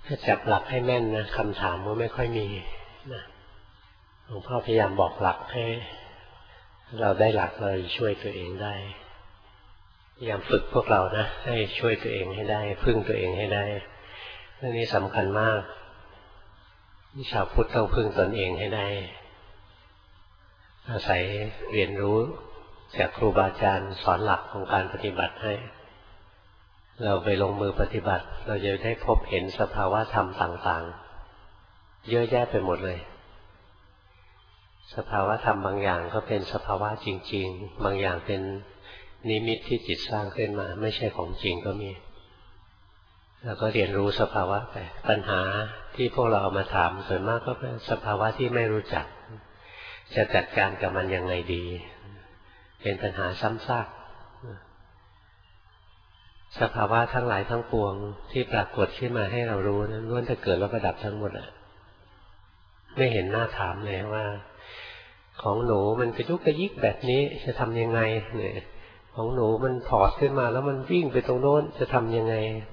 ถ้าจับหลักให้แม่นนะคำถามก็ไม่ค่อยมีนะหลวงพ่อพยายามบอกหลักให้เราได้หลักเราช่วยตัวเองได้พยายามฝึกพวกเรานะให้ช่วยตัวเองให้ได้พึ่งตัวเองให้ได้เรื่องนี้สำคัญมากชาวพุทธต้องพึ่งตนเองให้ได้อาศัยเรียนรู้จากครูบาอาจารย์สอนหลักของการปฏิบัติให้เราไปลงมือปฏิบัติเราจะได้พบเห็นสภาวะธรรมต่างๆเยอะแยะไปหมดเลยสภาวะธรรมบางอย่างก็เป็นสภาวะจริงๆบางอย่างเป็นนิมิตที่จิตสร้างขึ้นมาไม่ใช่ของจริงก็มีแล้วก็เรียนรู้สภาวะไปปัญหาที่พวกเราเอามาถามส่วนมากก็เป็นสภาวะที่ไม่รู้จักจะจัดการกับมันยังไงดีเป็นปัญหาซ้ำซากสภาวะทั้งหลายทั้งปวงที่ปรากฏขึ้นมาให้เรารู้นั้นล้วนแต่เกิดแล้วก็ดับทั้งหมดไม่เห็นหน้าถามเลยว่าของหนูมันกระยุกกระยิกแบบนี้จะทำยังไงเนี่ยของหนูมันถอดขึ้นมาแล้วมันวิ่งไปตรงโน้นจะทำยังไง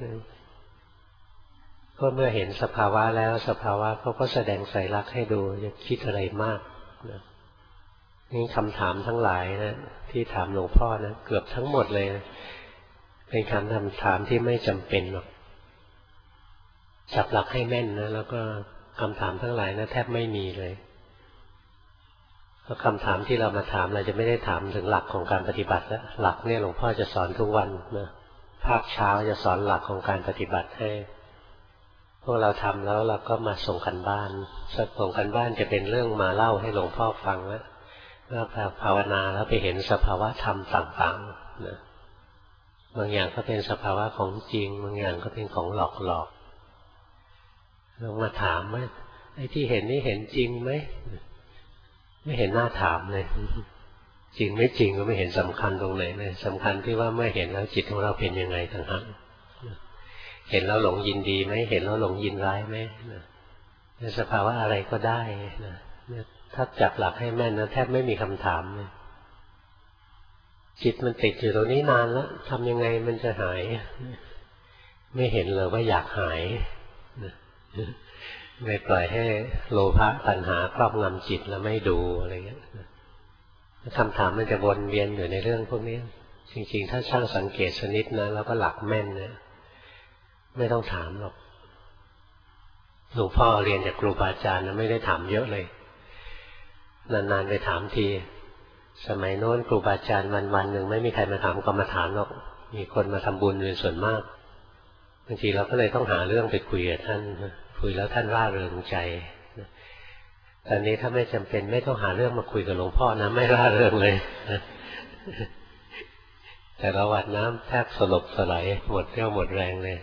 ก็เมื่อเห็นสภาวะแล้วสภาวะเขาก็แสดงไตรลักษณ์ให้ดูจะคิดอะไรมากนะนี่คำถามทั้งหลายนะที่ถามหลวงพ่อนะเกือบทั้งหมดเลยนะเป็นคำถามที่ไม่จำเป็นหรอกจับหลักให้แม่นนะแล้วก็คำถามทั้งหลายนะแทบไม่มีเลยเพราะคำถามที่เรามาถามเราจะไม่ได้ถามถึงหลักของการปฏิบัติแล้วหลักเนี่ยหลวงพ่อจะสอนทุกวันนะภาคเช้าจะสอนหลักของการปฏิบัติให้พวกเราทำแล้วเราก็มาส่งกันบ้านส่งกันบ้านจะเป็นเรื่องมาเล่าให้หลวงพ่อฟังแล้วภาวนาแล้วไปเห็นสภาวะธรรมต่างๆนะบางอย่างก็เป็นสภาวะของจริงบางอย่างก็เป็นของหลอกลองมาถามว่าไอ้ที่เห็นนี่เห็นจริงไหมไม่เห็นหน้าถามเลยจริงไม่จริงก็ไม่เห็นสำคัญตรงไหนเลยสำคัญที่ว่าเมื่อเห็นแล้วจิตของเราเป็นยังไงต่างหากเห็นแล้วหลงยินดีไหมเห็นแล้วหลงยินร้ายไหมในสภาวะอะไรก็ได้นะถ้าจับหลักให้แม่นนะแทบไม่มีคำถามเลยจิตมันติดอยู่ตรงนี้นานแล้วทำยังไงมันจะหายไม่เห็นเลยว่าอยากหายไม่ปล่อยให้โลภะตัณหาครอบงำจิตแล้วไม่ดูอะไรเงี้ยคำถามมันจะวนเวียนอยู่ในเรื่องพวกนี้จริงๆถ้าช่างสังเกตสักนิดนะแล้วก็หลักแม่นนะไม่ต้องถามหรอกหลวงพ่อเรียนจากครูบาอาจารย์นะไม่ได้ถามเยอะเลยนานๆไปถามทีสมัยโน้นครูบาอาจารย์วันๆหนึ่งไม่มีใครมาถามกรรมฐานหรอกมีคนมาทำบุญเป็นส่วนมากบางทีเราก็เลยต้องหาเรื่องไปคุยกับท่านคุยแล้วท่านร่าเริงใจตอนนี้ถ้าไม่จำเป็นไม่ต้องหาเรื่องมาคุยกับหลวงพ่อนะไม่ร่าเริงเลยแต่ละวันน้ำแทบสลบสลายหมดเรี่ยวหมดแรงเลย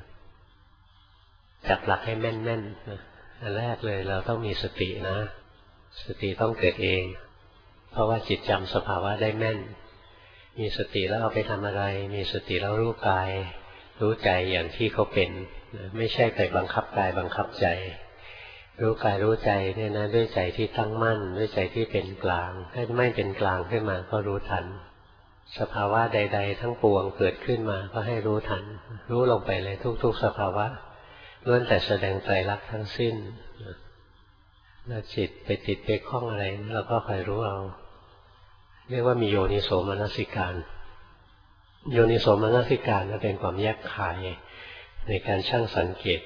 จับหลักให้แม่นๆอันแรกเลยเราต้องมีสตินะสติต้องเกิดเองเพราะว่าจิตจำสภาวะได้แม่นมีสติแล้วเอาไปทำอะไรมีสติแล้วรู้กายรู้ใจอย่างที่เขาเป็นไม่ใช่ไปบังคับกายบังคับใจรู้กายรู้ใจเนี่ยนะด้วยใจที่ตั้งมั่นด้วยใจที่เป็นกลางถ้าไม่เป็นกลางขึ้นมาก็รู้ทันสภาวะใดๆทั้งปวงเกิดขึ้นมาก็ให้รู้ทันรู้ลงไปเลยทุกๆสภาวะล้วนแต่แสดงไตรลักษณ์ทั้งสิ้นแล้วจิตไปติดไปคล้องอะไรเราก็คอยรู้เอาเรียกว่ามีโยนิโสมนสิการโยนิโสมนสิการเป็นความแยกคายในการชั่งสังเกต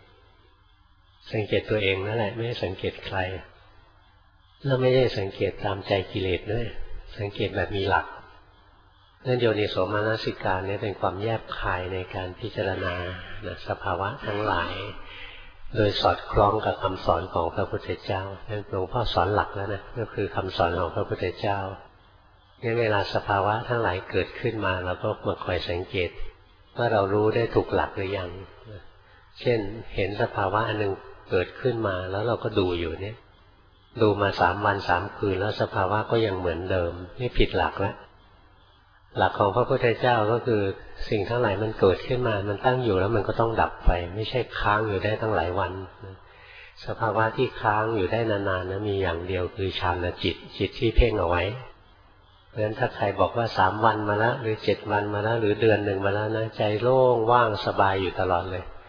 ตัวเองนั่นแหละไม่ได้สังเกตใครแล้วไม่ได้สังเกตตามใจกิเลสด้วยสังเกตแบบมีหลักนั่นโยนิโสมนสิการเป็นความแยกคายในการพิจารณาสภาวะทั้งหลายโดยสอดคล้องกับคำสอนของพระพุทธเจ้าหลวงพ่อสอนหลักแล้วนะก็คือคำสอนของพระพุทธเจ้างั้นเวลาสภาวะทั้งหลายเกิดขึ้นมาเราก็มาคอยสังเกตว่าเรารู้ได้ถูกหลักหรือยังเช่นเห็นสภาวะอันหนึ่งเกิดขึ้นมาแล้วเราก็ดูอยู่เนี่ยดูมา3 วัน3 คืนแล้วสภาวะก็ยังเหมือนเดิมนี่ผิดหลักแล้วหลักของพระพุทธเจ้าก็คือสิ่งทั้งหลายมันเกิดขึ้นมามันตั้งอยู่แล้วมันก็ต้องดับไปไม่ใช่ค้างอยู่ได้ตั้งหลายวันสภาวะที่ค้างอยู่ได้นานๆนะมีอย่างเดียวคือฌานจิตที่เพ่งเอาไว้เพราะฉะนั้นถ้าใครบอกว่า3 วันมาแล้วหรือ7 วันมาแล้วหรือเดือนหนึ่งมาแล้วนะใจโล่งว่างสบายอยู่ตลอดเลย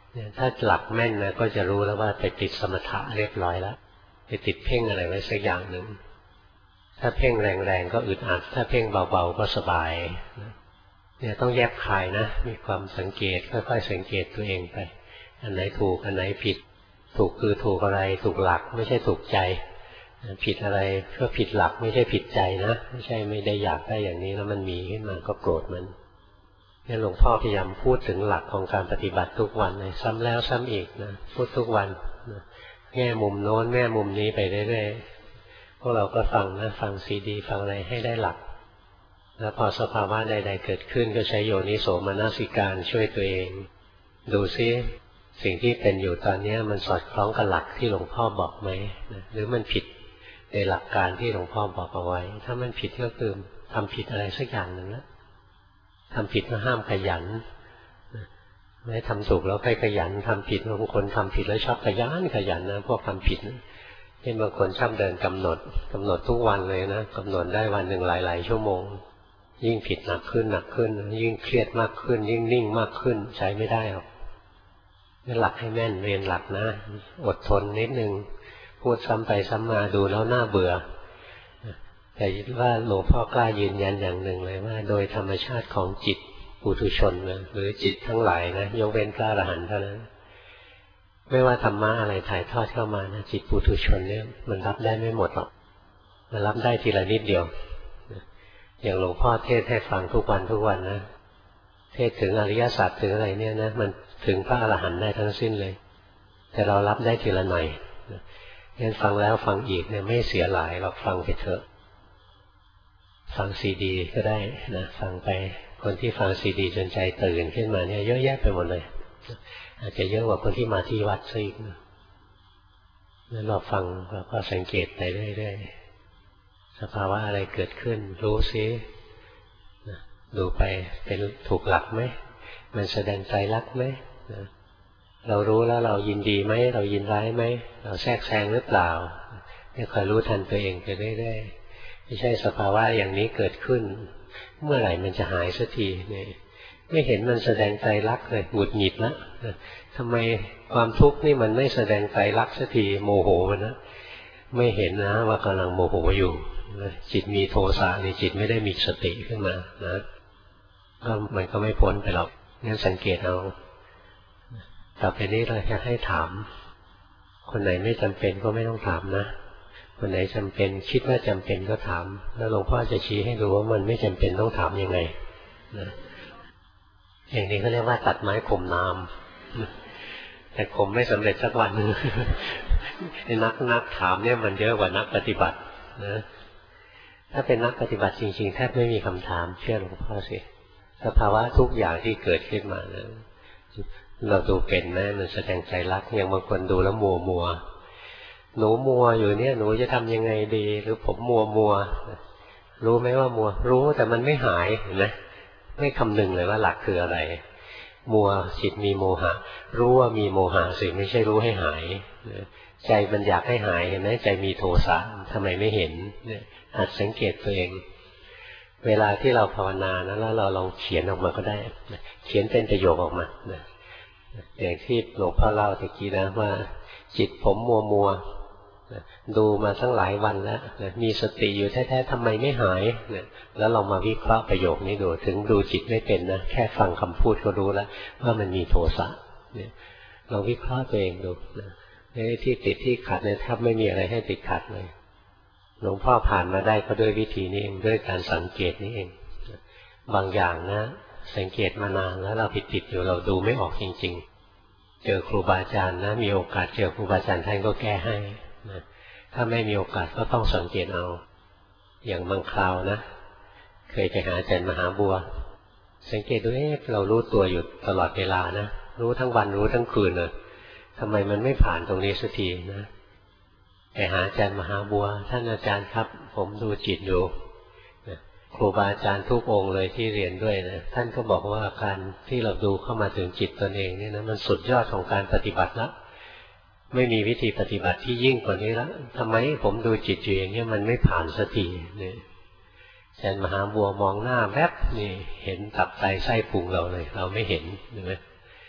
เนี่ยถ้าหลักแม่นนะก็จะรู้แล้วว่าไปติดสมถะเรียบร้อยแล้วไปติดเพ่งอะไรไว้สักอย่างหนึ่งถ้าเพ่งแรงๆก็อึดอัดถ้าเพ่งเบาๆก็สบายเนี่ยต้องแยบคายนะมีความสังเกตค่อยๆสังเกตตัวเองไปอันไหนถูกอันไหนผิดถูกคือถูกอะไรถูกหลักไม่ใช่ถูกใจผิดอะไรก็ผิดหลักไม่ใช่ผิดใจนะไม่ใช่ไม่ได้อยากได้อย่างนี้แล้วมันมีขึ้นมาก็โกรธมันนี่หลวงพ่อพยายามพูดถึงหลักของการปฏิบัติทุกวันเลยซ้ำแล้วซ้ำอีกนะพูดทุกวันนะแง่มุมโน้นแง่มุมนี้ไปเรื่อยๆพวกเราก็ฟังนะฟังซีดีฟังอะไรให้ได้หลักแล้วพอสภาวะใดๆเกิดขึ้นก็ใช้โยนิโสมนสิการช่วยตัวเองดูซิสิ่งที่เป็นอยู่ตอนนี้มันสอดคล้องกับหลักที่หลวงพ่อบอกไหมหรือมันผิดในหลักการที่หลวงพ่อบอกเอาไว้ถ้ามันผิดก็คือทำผิดอะไรสักอย่างหนึ่งแล้วทำผิดก็ห้ามขยันไม่ทำถูกแล้วค่อยขยันทำผิดบางคนทำผิดแล้วชอบขยันนะพวกทำผิดเช่นบางคนชอบเดินกำหนดทุกวันเลยนะกำหนดได้วันหนึ่งหลายๆชั่วโมงยิ่งผิดหนักขึ้นยิ่งเครียดมากขึ้นยิ่งนิ่งมากขึ้นใช้ไม่ได้หรอกนี่หลักให้แม่นเรียนหลักนะอดทนนิดนึงพูดซ้ำไปซ้ำมาดูแล้วน่าเบื่อแต่ว่าหลวงพ่อกล้ายืนยันอย่างหนึ่งเลยว่าโดยธรรมชาติของจิตปุถุชนนะหรือจิตทั้งหลายนะยกเว้นพระอรหันต์เท่านั้นไม่ว่าธรรมะอะไรถ่ายทอดเข้ามานะจิตปุถุชนเนี่ยมันรับได้ไม่หมดหรอกมันรับได้ทีละนิดเดียวอย่างหลวงพ่อเทศให้ฟังทุกวันนะเทศถึงอริยสัจถึงอะไรเนี่ยนะมันถึงพระอรหันต์ได้ทั้งสิ้นเลยแต่เรารับได้ทีละหน่อยงั้นฟังแล้วฟังอีกเนี่ยไม่เสียหลายหรอกฟังไปเถอะฟังซีดีก็ได้นะฟังไปคนที่ฟังซีดีจนใจตื่นขึ้นมาเนี่ยเยอะแยะไปหมดเลยอาจจะเยอะกว่าคนที่มาที่วัดซะอีกนะงั้นเราฟังแล้วก็สังเกตไปเรื่อยๆสภาวะอะไรเกิดขึ้นรู้ซิดูไปเป็นถูกหลักไหมมันแสดงใจรักไหมเรารู้แล้วเรายินดีไหมเรายินร้ายไหมเราแทรกแซงหรือเปล่าเนี่ยคอยรู้ทันตัวเองไปเรื่อยๆไม่ใช่สภาวะอย่างนี้เกิดขึ้นเมื่อไหร่มันจะหายสักทีเนี่ยไม่เห็นมันแสดงใจรักเลยหงุดหงิดแล้วทำไมความทุกข์นี่มันไม่แสดงใจรักสักทีโมโหมันนะไม่เห็นนะว่ากำลังโมโหอยู่จิตมีโทสะนี่จิตไม่ได้มีสติขึ้นมานะก็มันก็ไม่พ้นไปหรอกงั้นสังเกตเอาต่อไปนี้เราจะให้ถามคนไหนไม่จำเป็นก็ไม่ต้องถามนะคนไหนจำเป็นคิดว่าจำเป็นก็ถามแล้วหลวงพ่อจะชี้ให้ดูว่ามันไม่จำเป็นต้องถามยังไงนะอย่างนี้เขาเรียกว่าตัดไม้ข่มน้ำแต่ข่มไม่สำเร็จสักวันนึงนักถามเนี่ยมันเยอะกว่านักปฏิบัตินะถ้าเป็นนักปฏิบัติจริงๆแทบไม่มีคำถามเชื่อหลวงพ่อสิสภาวะทุกอย่างที่เกิดขึ้นมานะเราดูเป็นไหมมันแสดงใจรักอย่างบางคนดูแล้วมัวหนูมัวอยู่เนี่ยหนูจะทำยังไงดีหรือผมมัวรู้ไหมว่ามัวรู้แต่มันไม่หายเห็นไหมไม่คำนึงเลยว่าหลักคืออะไรมัวจิตมีโมหะรู้ว่ามีโมหะสิไม่ใช่รู้ให้หายใจมันอยากให้หายเห็นไหมใจมีโทสะทำไมไม่เห็นหัดสังเกตตัวเองเวลาที่เราภาวนานะแล้วเราลองเขียนออกมาก็ได้เขียนเป็นประโยคออกมาอย่างที่หลวงพ่อเล่าตะกี้นะว่าจิตผมมัวดูมาตั้งหลายวันแล้วมีสติอยู่แท้ๆทำไมไม่หายแล้วเรามาวิเคราะห์ประโยคนี้ดูถึงดูจิตไม่เป็นนะแค่ฟังคำพูดก็รู้แล้วว่ามันมีโทสะเราวิเคราะห์ตัวเองดูที่ติดที่ขัดเนี่ยแทบไม่มีอะไรให้ติดขัดเลยหลวงพ่อผ่านมาได้ก็ด้วยวิธีนี้เองด้วยการสังเกตนี้เองบางอย่างนะสังเกตมานานแล้วเราติดอยู่เราดูไม่ออกจริงๆเจอครูบาอาจารย์นะมีโอกาสเจอครูบาอาจารย์ท่านก็แก้ให้นะถ้าไม่มีโอกาสก็ต้องสังเกตเอาอย่างบางคราวนะเคยไปหาอาจารย์มหาบัวสังเกตดูเรารู้ตัวอยู่ตลอดเวลานะรู้ทั้งวันรู้ทั้งคืนเลยทำไมมันไม่ผ่านตรงนี้สักทีนะไปหาอาจารย์มหาบัวท่านอาจารย์ครับผมดูจิตอยู่ครูบาอาจารย์ทุกองค์เลยที่เรียนด้วยนะท่านก็บอกว่าการที่เราดูเข้ามาถึงจิตตนเองเนี่ยนะมันสุดยอดของการปฏิบัติแล้วไม่มีวิธีปฏิบัติที่ยิ่งกว่านี้แล้วทำไมผมดูจิตอยู่อย่างนี้มันไม่ผ่านสักทีเนี่ยอาจารย์มหาบัวมองหน้าแวบนี่เห็นตับไตไส้พุงเราเลยเราไม่เห็นใช่ไหม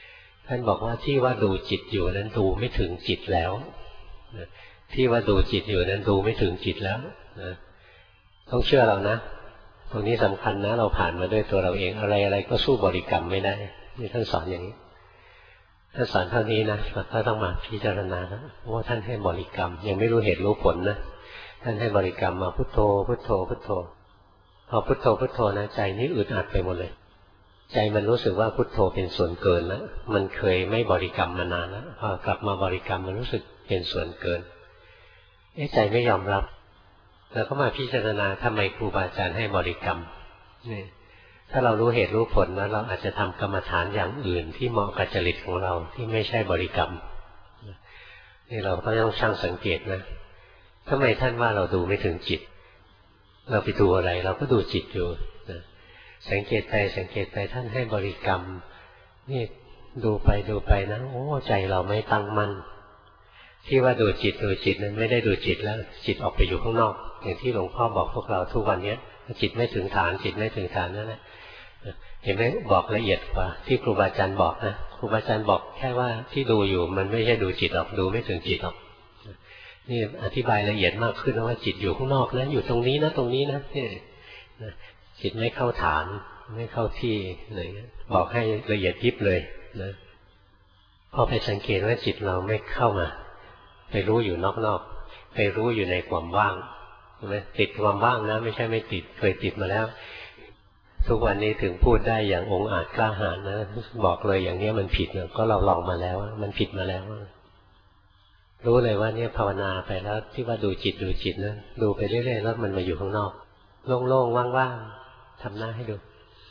ท่านบอกว่าที่ว่าดูจิตอยู่นั้นดูไม่ถึงจิตแล้วที่ว่าดูจิตอยู่นั้นดูไม่ถึงจิตแล้วต้องเชื่อเรานะตรงนี้สำคัญนะเราผ่านมาด้วยตัวเราเองอะไรก็สู้บริกรรมไม่ได้นี่ท่านสอนอย่างนี้ท่านสอนเท่านี้นะเราก็ต้องมาพิจารณาแล้วว่าท่านให้บริกรรมยังไม่รู้เหตุรู้ผลนะท่านให้บริกรรมมาพุทโธพุทโธพุทโธพอพุทโธพุทโธนะใจนี่อึดอัดไปหมดเลยใจมันรู้สึกว่าพุทโธเป็นส่วนเกินแล้วมันเคยไม่บริกรรมมานานแล้วพอกลับมาบริกรรมมันรู้สึกเป็นส่วนเกินใจไม่ยอมรับแล้วก็มาพิจารณาทำไมครูบาอาจารย์ให้บริกรรมนี่ถ้าเรารู้เหตุรู้ผลนะเราอาจจะทำกรรมฐานอย่างอื่นที่เหมาะกับจริตของเราที่ไม่ใช่บริกรรมนี่เราก็ต้องช่างสังเกตนะทำไมท่านว่าเราดูไม่ถึงจิตเราไปดูอะไรเราก็ดูจิตอยู่สังเกตไปท่านให้บริกรรมนี่ดูไปนะโอ้ใจเราไม่ตั้งมั่นที่ว่าดูจิตนั้นไม่ได้ดูจิตแล้วจิตออกไปอยู่ข้างนอกอย่างที่หลวงพ่อบอกพวกเราทุกวันนี้จิตไม่ถึงฐานจิตไม่ถึงฐานนั่นแหละเห็นไหมบอกละเอียดกว่าที่ครูบาอาจารย์บอกนะครูบาอาจารย์บอกแค่ว่าที่ดูอยู่มันไม่ใช่ดูจิตหรอกดูไม่ถึงจิตหรอกนี่อธิบายละเอียดมากขึ้นว่าจิตอยู่ข้างนอกนะอยู่ตรงนี้นะตรงนี้นะจิตไม่เข้าฐานไม่เข้าที่เลยบอกให้ละเอียดยิบเลยนะพอไปสังเกตว่าจิตเราไม่เข้ามาไปรู้อยู่นอกๆไปรู้อยู่ในความว่างใช่ไหมติดความว่างนะไม่ใช่ไม่ติดเคยติดมาแล้วทุกวันนี้ถึงพูดได้อย่างองอาจกล้าหาญนะบอกเลยอย่างนี้มันผิดนะก็เราลองมาแล้วมันผิดมาแล้วรู้เลยว่าเนี่ยภาวนาไปแล้วที่ว่าดูจิตนะดูไปเรื่อยๆแล้วมันมาอยู่ข้างนอกโล่งๆว่างๆทำหน้าให้ดู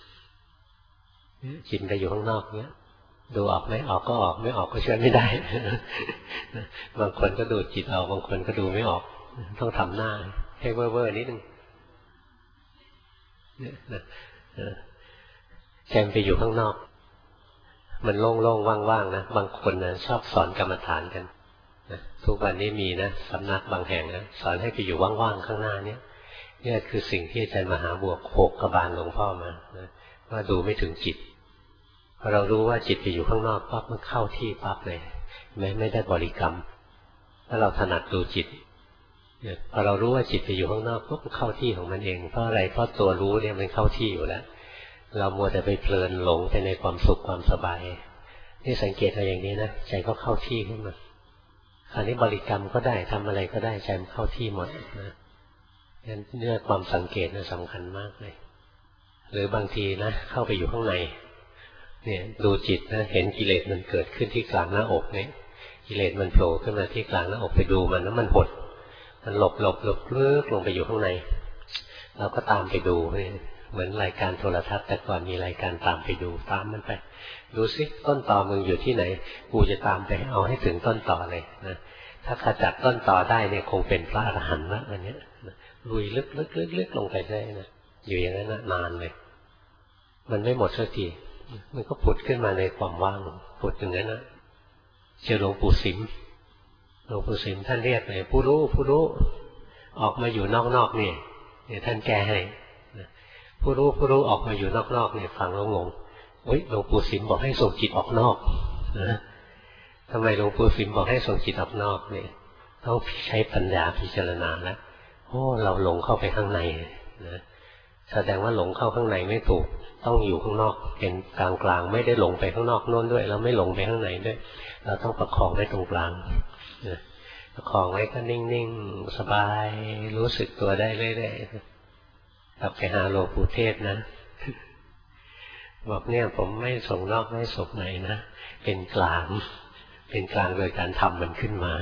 จิตไปอยู่ข้างนอกเนี้ยดูออกไหมออกก็ออกไม่ออกก็ช่วยไม่ได้บางคนก็ดูจิตออกบางคนก็ดูไม่ออกต้องทำหน้าให้เว่อร์นิดนึงใจมันไปอยู่ข้างนอกมันโล่งๆว่างๆนะบางคนนะชอบสอนกรรมฐานกันทุกวันนี้มีนะสำนักบางแห่งนะสอนให้ไปอยู่ว่างๆข้างหน้าเนี่ยคือสิ่งที่อาจารย์มหาบัวโขกกระบาลหลวงพ่อมาว่าดูไม่ถึงจิตพอเรารู้ว่าจิตไปอยู่ข้างนอกปั๊บมันเข้าที่ปั๊บเลยไม่ได้บริกรรมถ้าเราถนัดดูจิตพอเรารู้ว่าจิตไปอยู่ข้างนอกปุ๊บมันเข้าที่ของมันเองเพราะอะไรเพราะตัวรู้เนี่ยมันเข้าที่อยู่แล้วเรามัวแต่ไปเพลินหลงไปในความสุขความสบายนี่สังเกตเอาอย่างนี้นะใจก็เข้าที่ขึ้นมาคราวนี้บริกรรมก็ได้ทำอะไรก็ได้ใจมันเข้าที่หมดนะงั้นเรื่องความสังเกตนะสำคัญมากเลยหรือบางทีนะเข้าไปอยู่ข้างในเนี่ยดูจิตนะเห็นกิเลสมันเกิดขึ้นที่กลางหน้าอกเนี่ยกิเลสมันโผล่ขึ้นมาที่กลางหน้าอกไปดูมันแล้วมันหดมันหลบลึกลงไปอยู่ข้างในเราก็ตามไปดูเหมือนรายการโทรทัศน์แต่ก่อนมีรายการตามไปดูตามมันไปดูซิต้นตอมึงอยู่ที่ไหนกูจะตามไปเอาให้ถึงต้นตอเลยนะถ้าขจัดต้นตอได้เนี่ยคงเป็นพระอรหันต์แล้วอันนี้ลุยลึกลงไปได้นะอยู่อย่างนั้นนานเลยมันไม่หมดสักทีมันก็ผุดขึ้นมาในความว่างผุดอย่างนั้นนะเจอหลวงปู่สิมท่านเรียกเลยผู้รู้ออกมาอยู่นอกๆนี่ท่านแก้ให้ผู้รู้ออกมาอยู่นอกๆเนี่ยฟังแล้วงงหลวงปู่สิมบอกให้ส่งจิตออกนอกนะทำไมหลวงปู่สิมบอกให้ส่งจิตออกนอกเนี่ยต้องใช้ปัญญาพิจารณาแล้วเราหลงเข้าไปข้างในนะแสดงว่าหลงเข้าข้างในไม่ถูกต้องอยู่ข้างนอกเป็นกลางไม่ได้หลงไปข้างนอกโน้นด้วยแล้วไม่หลงไปข้างในด้วยเราต้องประคองไว้ตรงกลางประคองไว้ก็นิ่งๆสบายรู้สึกตัวได้เรื่อยๆกลับไปหาหลวงปู่เทศนะบอกเนี่ยผมไม่ส่งนอกไม่ส่งในนะเป็นกลางโดยการทำมันขึ้นมา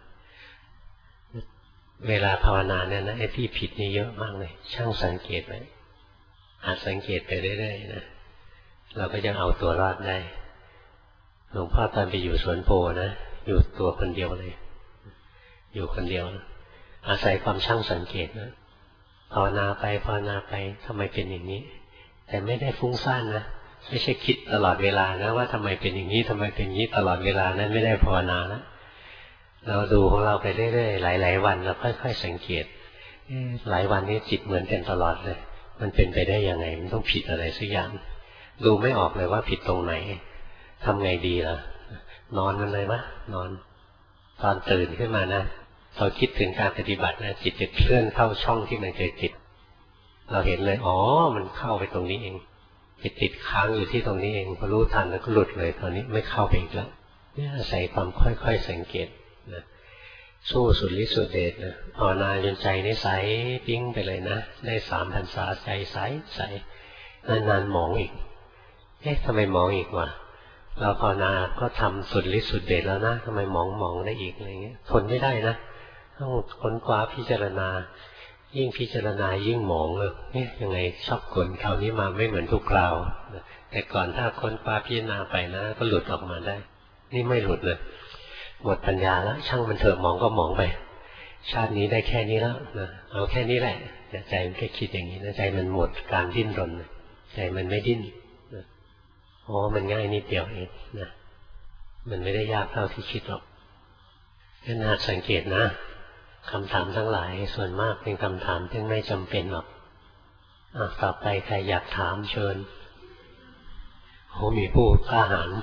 เวลาภาวนาเนี่ยนะไอ้ที่ผิดนี่เยอะมากเลยช่างสังเกตไว้หัดสังเกตไปเรื่อยๆนะเราก็จะเอาตัวรอดได้หลวงพ่อตอนไปอยู่สวนโพนะอยู่ตัวคนเดียวเลยอยู่คนเดียวนะอาศัยความช่างสังเกตนะภาวนาไปทำไมเป็นอย่างนี้แต่ไม่ได้ฟุ้งซ่านนะไม่ใช่คิดตลอดเวลานะว่าทำไมเป็นอย่างนี้ทำไมเป็นอย่างนี้ตลอดเวลานั้นไม่ได้ภาวนานะเราดูของเราไปเรื่อยๆหลายๆวันเราค่อยๆสังเกตหลายวันนี้จิตเหมือนกันตลอดเลยมันเป็นไปได้ยังไงมันต้องผิดอะไรสักอย่างดูไม่ออกเลยว่าผิดตรงไหนทำไงดีล่ะนอนมันเลยวะนอนตอนตื่นขึ้นมานะเราคิดถึงการปฏิบัตินะจิตจะเคลื่อนเข้าช่องที่มันเคยติดเราเห็นเลยอ๋อมันเข้าไปตรงนี้เองไปติดค้างอยู่ที่ตรงนี้เองพอรู้ทันแล้วก็หลุดเลยตอนนี้ไม่เข้าไปอีกแล้วเนี่ยอาศัยความค่อยๆสังเกตนะสู้สุดฤทธิ์สุดเดชนะภาวนาจนใจนี่ใสปิ้งไปเลยนะได้3 พรรษาใจใสใสนานๆหมองอีกทำไมหมองอีกวะเราภาวนาก็ทำสุดฤทธิ์สุดเดชแล้วนะทำไมหมองได้อีกอะไรเงี้ยทนไม่ได้นะต้องค้นคว้าพิจารณายิ่งพิจารณายิ่งหมองเลยยังไงชอบกลคราวนี้มาไม่เหมือนทุกคราวแต่ก่อนถ้าค้นคว้าพิจารณาไปนะก็หลุดออกมาได้นี่ไม่หลุดเลยหมดปัญญาแล้วช่างมันเถอะมองก็มองไปชาตินี้ได้แค่นี้แล้วนะเอาแค่นี้แหละใจมันแค่คิดอย่างนี้นะใจมันหมดการดิ้นรนใจมันไม่ดิ้นอ๋อมันง่ายนิดเดียวเองนะมันไม่ได้ยากเท่าที่คิดหรอกแค่นาสังเกตนะคำถามทั้งหลายส่วนมากเป็นคำถามที่ไม่จำเป็นหรอกต่อไปใครอยากถามเชิญโอ้มีผู้กล้าหาญ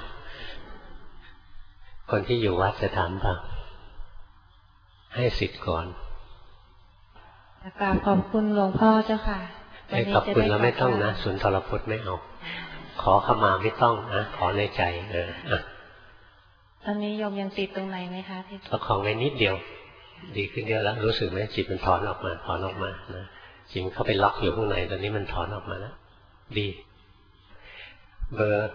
คนที่อยู่วัดจะถามป่ะให้สิทธิ์ก่อนกราบขอบคุณหลวงพ่อเจ้าค่ะขอบคุณแล้วไม่ต้องนะสุนทรพจน์ไม่เอาขอขมาไม่ต้องนะขอในใจตอนนี้โยมยังติดตรงไหนไหมคะที่ประคองไว้นิดเดียวดีขึ้นเยอะแล้วรู้สึกไหมจิตมันถอนออกมานะจิตเข้าไปล็อกอยู่ข้างในตอนนี้มันถอนออกมาแล้วดีเบอร์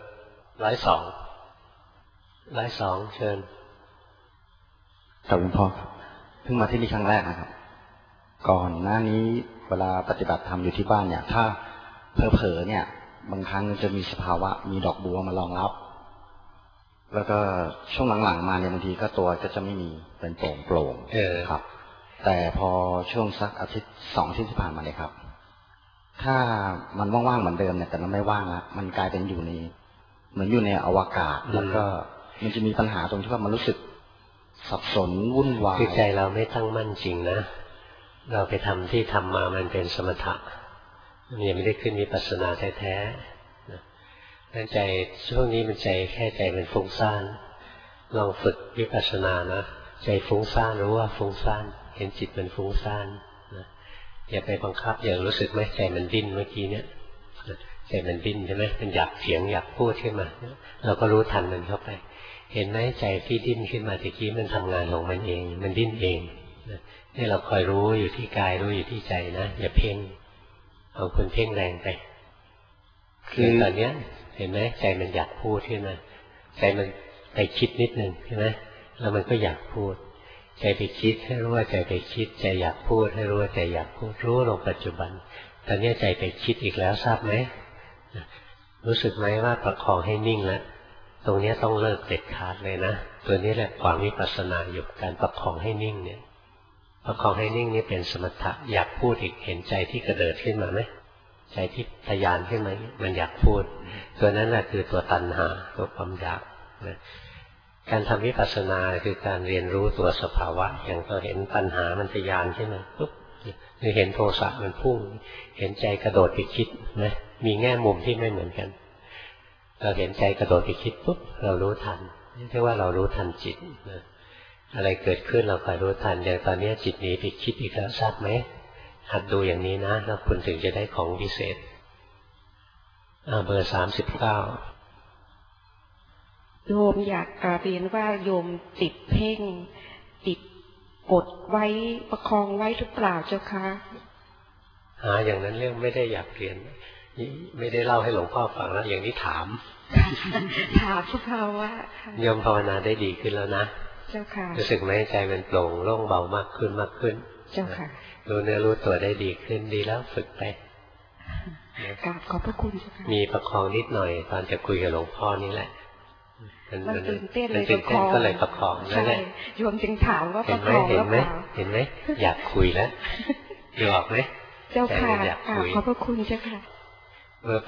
102เชิญครับหลวงพ่อครับเพิ่งมาที่นี่ครั้งแรกนะครับก่อนหน้านี้เวลาปฏิบัติธรรมอยู่ที่บ้านเนี่ยถ้าเผลอๆเนี่ยบางครั้งจะมีสภาวะมีดอกบัวมารองรับแล้วก็ช่วงหลังๆมาเนี่ยบางทีก็ตัวก็จะไม่มีเป็นโปร่งครับแต่พอช่วงสักอาทิตย์2 อาทิตย์ที่ผ่านมาเนี่ยครับถ้ามันว่างๆเหมือนเดิมเนี่ยแต่มันไม่ว่างละมันกลายเป็นอยู่ในเหมือนอยู่ในอวกาศแล้วก็มันจะมีปัญหาตรงที่ว่ามันรู้สึกสับสนวุ่นวายคือใจเราไม่ตั้งมั่นจริงนะเราไปทำที่ทำมามันเป็นสมถะมันยังไม่ได้ขึ้นวิปัสสนาแท้ๆนั่นใจช่วงนี้มันใจแค่ใจเป็นฟุ้งซ่านลองฝึกวิปัสสนานะใจฟุ้งซ่านรู้ว่าฟุ้งซ่านเห็นจิตมันฟุ้งซ่านนะอย่าไปบังคับอย่างรู้สึกไหมใจมันดิ้นเมื่อกี้เนี่ยใจมันดิ้นใช่ไหมมันอยากเถียงอยากพูดขึ้นมาเราก็รู้ทันมันเข้าไปเห็นไหมใจที่ดิ้นขึ้นมาตะกี้มันทำงานของมันเองมันดิ้นเองนี่เราคอยรู้อยู่ที่กายรู้อยู่ที่ใจนะอย่าเพ่งเอาคนเพ่งแรงไปคือตอนนี้เห็นไหมใจมันอยากพูดขึ้นมาใจมันไปคิดนิดนึงใช่ไหมแล้วมันก็อยากพูดใจไปคิดให้รู้ว่าใจไปคิดใจอยากพูดให้รู้ว่าใจอยากพูดรู้ลงปัจจุบันตอนนี้ใจไปคิดอีกแล้วทราบไหมรู้สึกไหมว่าประคองให้นิ่งแล้วตรงนี้ต้องเลิกเด็ดขาดเลยนะตัวนี้แหละความวิปัสสนาอยู่การประคองให้นิ่งเนี่ยประคองให้นิ่งนี่เป็นสมถะอยากพูดอีกเห็นใจที่กระเดิดขึ้นมาไหมใจที่ทะยานขึ้นมามันอยากพูดตัวนั้นแหละคือตัวตัณหาตัวความอยากนะการทำวิปัสสนาคือการเรียนรู้ตัวสภาวะอย่างเราเห็นปัญหามันทะยานขึ้นมาปุ๊บหรือเห็นโทสะมันพุ่งเห็นใจกระโดดไปคิดนะมีแง่มุมที่ไม่เหมือนกันเราเห็นใจกระโดดไปคิดปุ๊บเรารู้ทันเรียกว่าเรารู้ทันจิตนะอะไรเกิดขึ้นเราคอยรู้ทันอย่างตอนนี้จิตหนีไปคิดอีกแล้วทราบไหมหัดดูอย่างนี้นะแล้วคุณถึงจะได้ของพิเศษเบอร์39 โยมอยากเรียนว่าโยมติดเพ่งติดกดไว้ประคองไว้หรือเปล่าเจ้าคะอย่างนั้นเรื่องไม่ได้อยากเรียนไม่ได้เล่าให้หลวงพ่อฟังแล้วอย่างนี้ถามพวกเราว่าโยมภาวนาได้ดีขึ้นแล้วนะเจ้าค่ะรู้สึกไหมใจมันโปร่งโล่งเบามากขึ้นเจ้าค่ะรู้เนื้อรู้ตัวได้ดีขึ้นดีแล้วฝึกไปกราบขอบพระคุณเจ้าค่ะมีประคองนิดหน่อยตอนจะคุยกับหลวงพ่อนี่แหละมันตื่นเต้นเลยประคองก็เลยประคองนั่นแหละโยมจึงถามว่าประคองหรือเปล่าเห็นไหมอยากคุยแล้วดูออกไหมเจ้าค่ะขอบพระคุณเจ้าค่ะเบอร์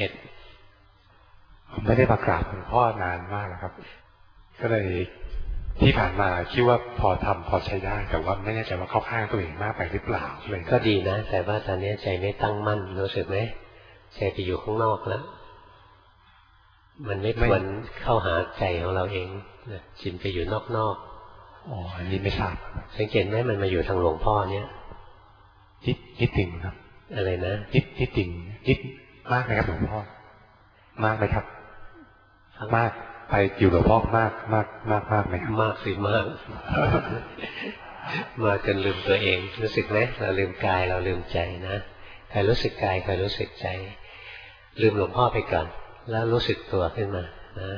81ผมไม่ได้มากราบหลวงพ่อนานมากแล้วครับก็เลยที่ผ่านมาคิดว่าพอใช้ได้แต่ว่าไม่แน่ใจว่าเข้าข้างตัวเองมากไปหรือเปล่าเลยก็ดีนะแต่ว่าตอนนี้ใจไม่ตั้งมั่นรู้สึกไหมใจไปอยู่ข้างนอกแล้วมันไม่ควรเข้าหาใจของเราเองนะจิตไปอยู่นอกอ๋ออันนี้ไม่ทราบสังเกตไหมมันมาอยู่ทางหลวงพ่อเนี่ยนิดติ่งครับอะไรนะนิดติ่งนิดมากไหมครับหลวงพ่อมากไหมครับมากไปอยู่หลวงพ่อมากไหมครับมากสิมากมาจนลืมตัวเองรู้สึกไหมเราลืมกายเราลืมใจนะใครรู้สึกกายใครรู้สึกใจลืมหลวงพ่อไปก่อนแล้วรู้สึกตัวขึ้นมานะ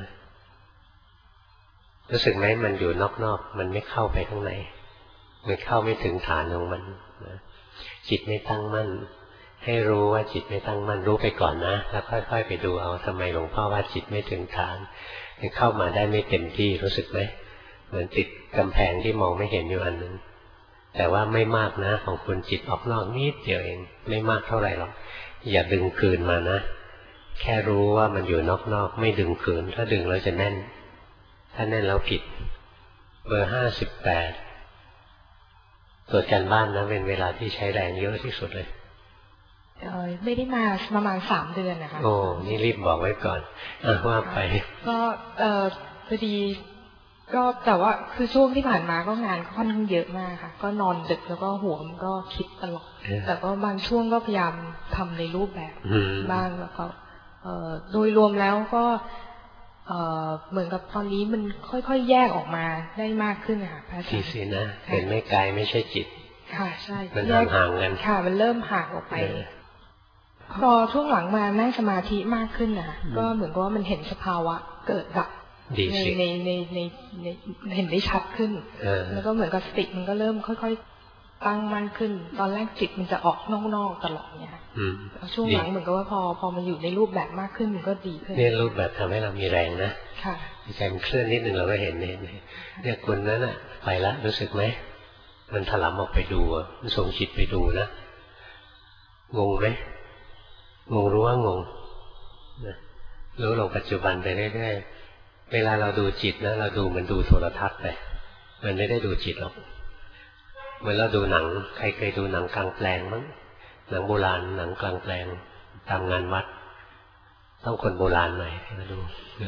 รู้สึกไหมมันอยู่นอกมันไม่เข้าไปข้างในมันเข้าไม่ถึงฐานของมันนะจิตไม่ตั้งมั่นให้รู้ว่าจิตไม่ตั้งมั่นรู้ไปก่อนนะแล้วค่อยๆไปดูเอาทำไมหลวงพ่อว่าจิตไม่ถึงฐานเข้ามาได้ไม่เต็มที่รู้สึกไหมเหมือนติดกำแพงที่มองไม่เห็นอยู่อันนึงแต่ว่าไม่มากนะของคุณจิตออกนอกนิดเดียวเองไม่มากเท่าไหร่หรอกอย่าดึงคืนมานะแค่รู้ว่ามันอยู่นอกไม่ดึงคืนถ้าดึงแล้วจะแน่นถ้าแน่นแล้วผิดเบอร์58ตรวจการบ้านนะเป็นเวลาที่ใช้แรงเยอะที่สุดเลยไม่ได้มาประมาณ3 เดือนนะคะโอ้นี่รีบบอกไว้ก่อนว่าไปก็พอดีก็แต่ว่าคือช่วงที่ผ่านมาก็งานค่อนข้างเยอะมากค่ะก็นอนดึกแล้วก็หัวมันก็คิดตลอดแต่ก็บางช่วงก็พยายามทำในรูปแบบบ้างแล้วก็โดยรวมแล้วก็เหมือนกับตอนนี้มันค่อยๆแยกออกมาได้มากขึ้นค่ะพระอาจารย์สินะเห็นไม่กายไม่ใช่จิตค่ะใช่มันห่างกันค่ะมันเริ่มห่างออกไปพอช่วงหลังมานั่งสมาธิมากขึ้นนะคะก็เหมือนกับว่ามันเห็นสภาวะเกิดดับในเห็นได้ชัดขึ้นแล้วก็เหมือนกับสติมันก็เริ่มค่อยๆตั้งมั่นขึ้นตอนแรกจิตมันจะออกนอกๆตลอดเนี่ยช่วงหลังเหมือนกับว่าพอมันอยู่ในรูปแบบมากขึ้นมันก็ดีขึ้นเนี่ยรูปแบบทำให้เรามีแรงนะค่ะใจมันเคลื่อนนิดนึงเราก็เห็นเนี่ยคนนั้นอ่ะไปแล้วรู้สึกไหมมันถลำออกไปดูมันส่งจิตไปดูนะงงไหมงงรู้ว่างงนะรู้ลงปัจจุบันไปเรื่อยๆเวลาเราดูจิตนะเราดูมันดูโทรทัศน์ไปมันไม่ได้ดูจิตหรอกเหมือนเราดูหนังใครเคยดูหนังกลางแปลงมั้งหนังโบราณหนังกลางแปลงตามงานวัดต้องคนโบราณหน่อยมาดู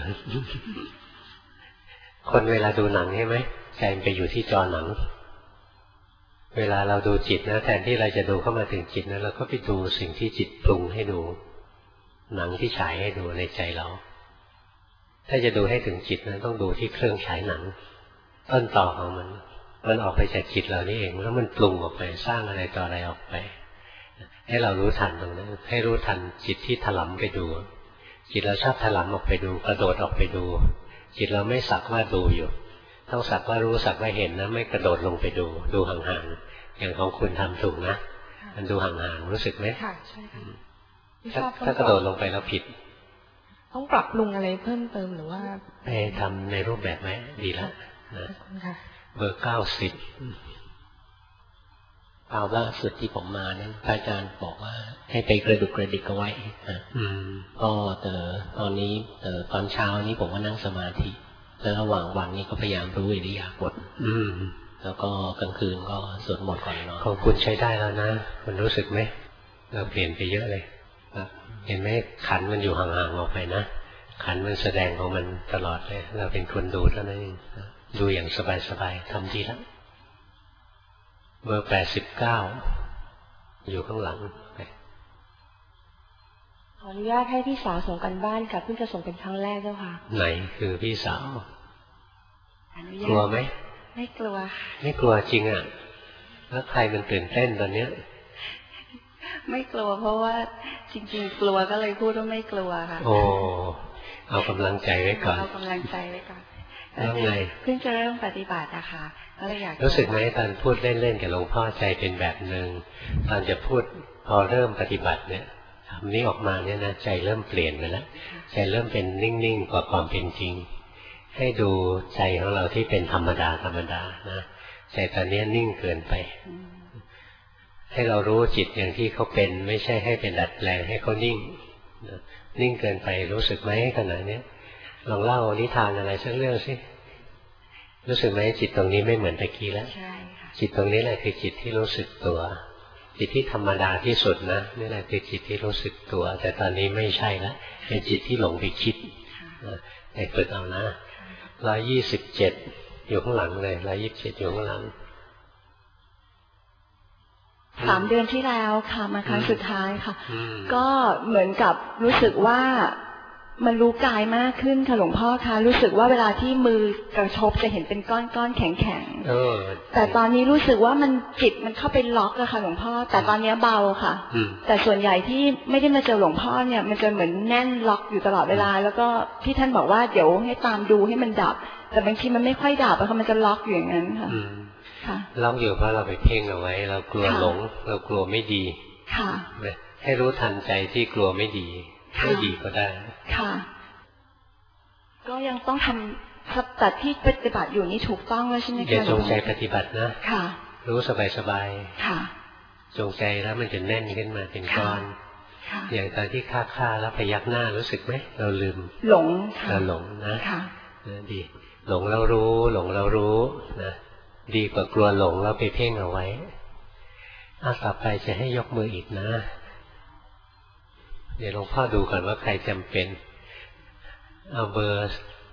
คนเวลาดูหนังใช่ไหมใจมันไปอยู่ที่จอหนังเวลาเราดูจิตนะแทนที่เราจะดูเข้ามาถึงจิตนะเราก็ไปดูสิ่งที่จิตปรุงให้ดูหนังที่ฉายให้ดูในใจเราถ้าจะดูให้ถึงจิตนะต้องดูที่เครื่องฉายหนังต้นต่อของมันออกไปจากจิตเรานี่เองแล้วมันปรุงออกไปสร้างอะไรต่ออะไรออกไปให้เรารู้ทันตรงนั้นให้รู้ทันจิตที่ถลำไปดูจิตเราชอบถลำออกไปดูกระโดดออกไปดูจิตเราไม่สักว่าดูอยู่ต้องสักว่ารู้สักว่าเห็นนะไม่กระโดดลงไปดูห่างๆอย่างของคุณทำถูกนะมันดูห่างๆรู้สึกไหมค่ะใช่ค่ะถ้ากระโดดลงไปแล้วผิดต้องปรับปรุงอะไรเพิ่มเติมหรือว่าไปทำในรูปแบบไหมดีแล้วนะเบอร์90 เอาล่าสุดที่ผมมานั้นอาจารย์บอกว่าให้ไปกระดุกกระดิกเอาไว้ก็ตอนนี้ตอนเช้านี้ผมก็นั่งสมาธิแล้วระหว่างวันนี้ก็พยายามรู้อิริยาบถแล้วก็กลางคืนก็สวดมนต์ก่อนนอนของคุณใช้ได้แล้วนะคุณรู้สึกไหมเราเปลี่ยนไปเยอะเลยเห็นไหมขันมันอยู่ห่างๆออกไปนะขันมันแสดงของมันตลอดเลยเราเป็นคนดูเท่านั้นเองดูอย่างสบายๆทำดีแล้วเบอร์89อยู่ข้างหลังขออนุญาตให้พี่สาวส่งกันบ้านค่ะเพิ่งจะส่งเป็นครั้งแรกเจ้าค่ะไหนคือพี่สาวกลัวไหมไม่กลัวไม่กลัวจริงอ่ะแล้วใครมันตื่นเต้นตอนเนี้ยไม่กลัวเพราะว่าจริงๆกลัวก็เลยพูดว่าไม่กลัวค่ะโอ้เอากำลังใจไว้ก่อนเอากำลังใจไว้ก่อนแล้วไงเพิ่งจะเริ่มปฏิบัตินะคะก็เลยอยากรู้สึกไหมตอนพูดเล่นๆกับหลวงพ่อใจเป็นแบบหนึ่งตอนจะพูดพอเริ่มปฏิบัติเนี่ยคำนี้ออกมาเนี่ยนะใจเริ่มเปลี่ยนไปแล้วใจเริ่มเป็นนิ่งๆกว่าความเป็นจริงให้ดูใจของเราที่เป็นธรรมดานะใจตอนนี้นิ่งเกินไปให้เรารู้จิตอย่างที่เขาเป็นไม่ใช่ให้เป็นดัดแปลงให้เขานิ่งนิ่งเกินไปรู้สึกไหมขณะนี้ลองเล่านิทานอะไรสักเรื่องสิรู้สึกไหมจิตตรงนี้ไม่เหมือนตะกี้แล้วใช่ค่ะจิตตรงนี้แหละคือจิตที่รู้สึกตัวจิตที่ธรรมดาที่สุดนะนี่แหละคือจิตที่รู้สึกตัวแต่ตอนนี้ไม่ใช่แล้วเป็นจิตที่หลงไปคิดไปฝึกเอานะ127อยู่ข้างหลังเลย127อยู่ข้างหลัง 3 เดือนที่แล้วค่ะมาครั้งสุดท้ายค่ะก็เหมือนกับรู้สึกว่ามันรู้กายมากขึ้นค่ะหลวงพ่อคะรู้สึกว่าเวลาที่มือกระทบจะเห็นเป็นก้อนๆแข็งๆแต่ตอนนี้รู้สึกว่ามันจิตมันเข้าไปล็อกอะค่ะหลวงพ่อแต่ตอนนี้เบาค่ะแต่ส่วนใหญ่ที่ไม่ได้มาเจอหลวงพ่อเนี่ยมันจะเหมือนแน่นล็อกอยู่ตลอดเวลาแล้วก็ที่ท่านบอกว่าเดี๋ยวให้ตามดูให้มันดับแต่บางทีมันไม่ค่อยดับอะค่ะมันจะล็อกอยู่อย่างนั้นค่ะล็อกอยู่เพราะเราไปเพ่งเอาไว้เรากลัวหลงเรากลัวไม่ดีค่ะให้รู้ทันใจที่กลัวไม่ดีไม่ดีก็ได้ค่ะก็ยังต้องทำแต่ที่ปฏิบัติอยู่นี่ถูกต้องแล้วใช่ไหมคะอย่าจงใจปฏิบัตินะค่ะรู้สบายๆค่ะจงใจแล้วมันจะแน่นขึ้นมาเป็นก้อนอย่างตอนที่ฆ่าแล้วพยักหน้ารู้สึกไหมเราลืมหลงค่ะเราหลงนะดีหลงเรารู้หลงเรารู้นะดีกว่ากลัวหลงแล้วไปเพ่งเอาไว้ต่อไปจะให้ยกมืออีกนะเดี๋ยวหลวงพ่อดูก่อนว่าใครจำเป็นเอาเบอร์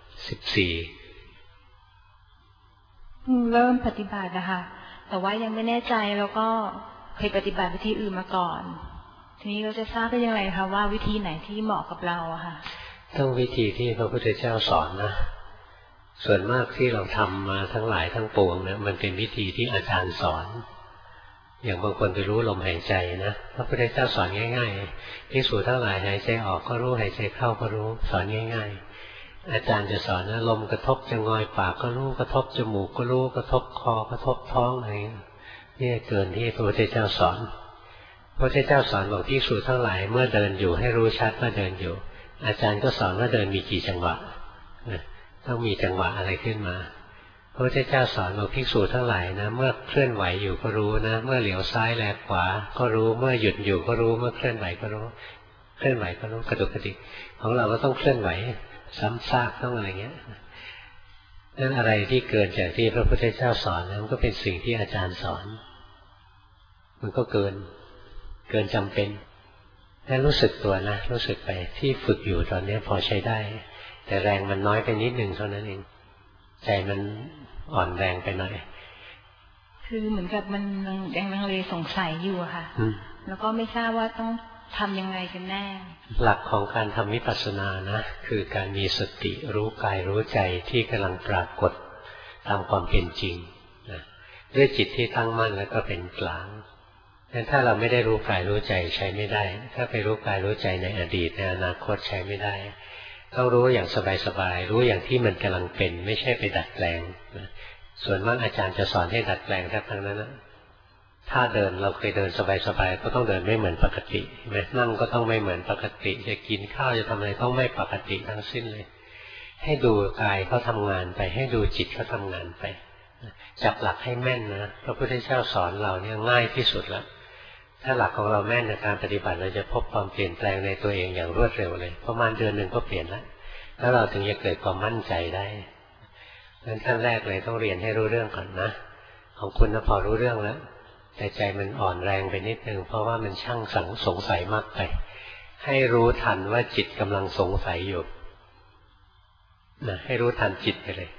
14 เริ่มปฏิบัตินะคะแต่ว่ายังไม่แน่ใจแล้วก็เคยปฏิบัติวิธีอื่นมาก่อนทีนี้เราจะทราบได้ยังไงคะว่าวิธีไหนที่เหมาะกับเราอะค่ะต้องวิธีที่พระพุทธเจ้าสอนนะส่วนมากที่เราทำมาทั้งหลายทั้งปวงเนี่ยมันเป็นวิธีที่อาจารย์สอนอย่างบางคนไปรู้ลมหายใจนะพระพุทธเจ้าสอนง่ายๆภิกษุทั้งหลายหายใจออกก็รู้หายใจเข้าก็รู้สอนง่ายๆอาจารย์จะสอนนะลมกระทบจะงอยปากก็รู้กระทบจมูกก็รู้กระทบคอกระทบท้องอะไรนี่เกินที่พระพุทธเจ้าสอนพระพุทธเจ้าสอนบอกภิกษุทั้งหลายเมื่อเดินอยู่ให้รู้ชัดว่าเดินอยู่อาจารย์ก็สอนว่าเดินมีกี่จังหวะต้องมีจังหวะอะไรขึ้นมาพระพุทธเจ้าสอนบอกภิกษุทั้งหลายนะเมื่อเคลื่อนไหวอยู่ก็รู้นะเมื่อเหลียวซ้ายแลขวาก็รู้เมื่อหยุดอยู่ก็รู้เมื่อเคลื่อนไหวก็รู้เคลื่อนไหวก็รู้กระดุกกระดิกของเราก็ต้องเคลื่อนไหวซ้ำซากต้องอะไรเงี้ยนั่นอะไรที่เกินจากที่พระพุทธเจ้าสอนนั้นก็เป็นสิ่งที่อาจารย์สอนมันก็เกินจำเป็นให้รู้สึกตัวนะรู้สึกไปที่ฝึกอยู่ตอนนี้พอใช้ได้แต่แรงมันน้อยไปนิดนึงเท่านั้นเองใจมันอ่อนแรงไปหน่อยคือเหมือนกับมันยังลังเลสงสัยอยู่ค่ะแล้วก็ไม่ทราบว่าต้องทำยังไงกันแน่หลักของการทำวิปัสสนานะคือการมีสติรู้กายรู้ใจที่กำลังปรากฏตามความเป็นจริงนะด้วยจิตที่ตั้งมั่นแล้วก็เป็นกลางงั้นถ้าเราไม่ได้รู้กายรู้ใจใช้ไม่ได้ถ้าไปรู้กายรู้ใจในอดีตในอนาคตใช้ไม่ได้ต้องรู้อย่างสบายๆรู้อย่างที่มันกำลังเป็นไม่ใช่ไปดัดแปลงส่วนมากอาจารย์จะสอนให้ดัดแปลงทั้งนั้นนะถ้าเดินเราเคยเดินสบายๆก็ต้องเดินไม่เหมือนปกติไหมนั่งก็ต้องไม่เหมือนปกติจะกินข้าวจะทำอะไรต้องไม่ปกติทั้งสิ้นเลยให้ดูกายเขาทำงานไปให้ดูจิตเขาทำงานไปจับหลักให้แม่นนะพระพุทธเจ้าสอนเราเนี่ยง่ายที่สุดแล้วถ้าหลักของเราแม่นในการปฏิบัติเราจะพบความเปลี่ยนแปลงในตัวเองอย่างรวดเร็วเลยประมาณเดือนหนึ่งก็เปลี่ยนแล้วเราถึงจะเกิดความมั่นใจได้งั้นขั้นแรกเลยต้องเรียนให้รู้เรื่องก่อนนะของคุณนะพอรู้เรื่องแล้วแต่ใจมันอ่อนแรงไปนิดนึงเพราะว่ามันช่างสงสัยมากไปให้รู้ทันว่าจิตกำลังสงสัยอยู่นะให้รู้ทันจิตไปเลย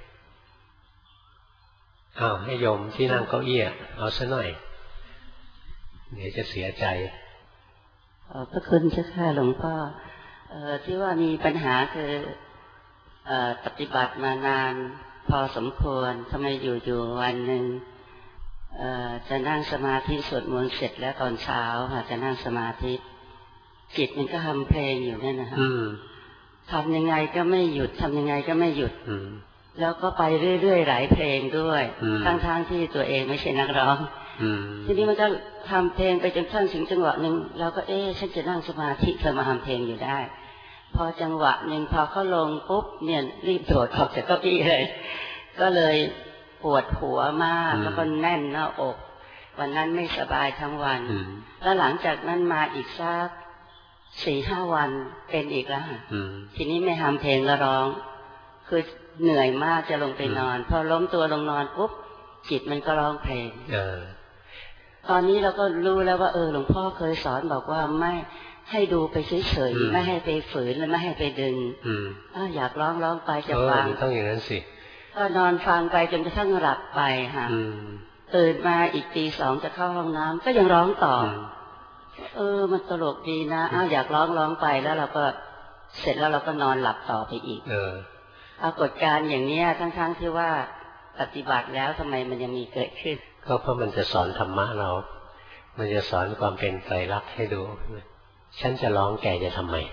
ให้โยมที่นั่งเก้าอี้เอาซะหน่อยเดี๋ยวจะเสียใจพระคุณเจ้าค่ะหลวงพ่อที่ว่ามีปัญหาคือปฏิบัติมานานพอสมควรทำไมอยู่วันหนึ่งจะนั่งสมาธิสวดมนต์เสร็จแล้วตอนเช้าค่ะจะนั่งสมาธิจิตมันก็ทำเพลงอยู่นั่นนะคะทำยังไงก็ไม่หยุดทำยังไงก็ไม่หยุดแล้วก็ไปเรื่อยๆหลายเพลงด้วยทั้งที่ตัวเองไม่ใช่นักร้องทีนี้มันก็ทำเพลงไปจนถึงจังหวะหนึ่งเราก็ฉันจะนั่งสมาธิเธอมาทำเพลงอยู่ได้พอจังหวะหนึ่งพอเขาลงปุ๊บเนี่ยรีบโดดออกจากเก้าอี้เลยก็เลยปวดหัวมากแล้วก็แน่นหน้าอกวันนั้นไม่สบายทั้งวันแล้วหลังจากนั้นมาอีกสัก 4-5 วันเป็นอีกแล้วทีนี้ไม่ทำเพลงแล้วร้องคือเหนื่อยมากจะลงไปนอนพอล้มตัวลงนอนปุ๊บจิตมันก็ร้องเพลงตอนนี้เราก็รู้แล้วว่าหลวงพ่อเคยสอนบอกว่าไม่ให้ดูไปเฉยๆไม่ให้ไปฝืนและไม่ให้ไปดึงอยากร้องไปจะฟังต้องอย่างนั้นสิก็นอนฟังไปจนกระทั่งหลับไปค่ะตื่นมาอีกตี 2จะเข้าห้องน้ำก็ยังร้องต่อมันตลกดีนะอยากร้องไปแล้วเราก็เสร็จแล้วเราก็นอนหลับต่อไปอีกปรากฏการณ์อย่างนี้ทั้งที่ว่าปฏิบัติแล้วทำไมมันยังมีเกิดขึ้นก็เพราะมันจะสอนธรรมะเรามันจะสอนความเป็นไตรลักษณ์ให้ดูฉันจะร้องแกจะทำไม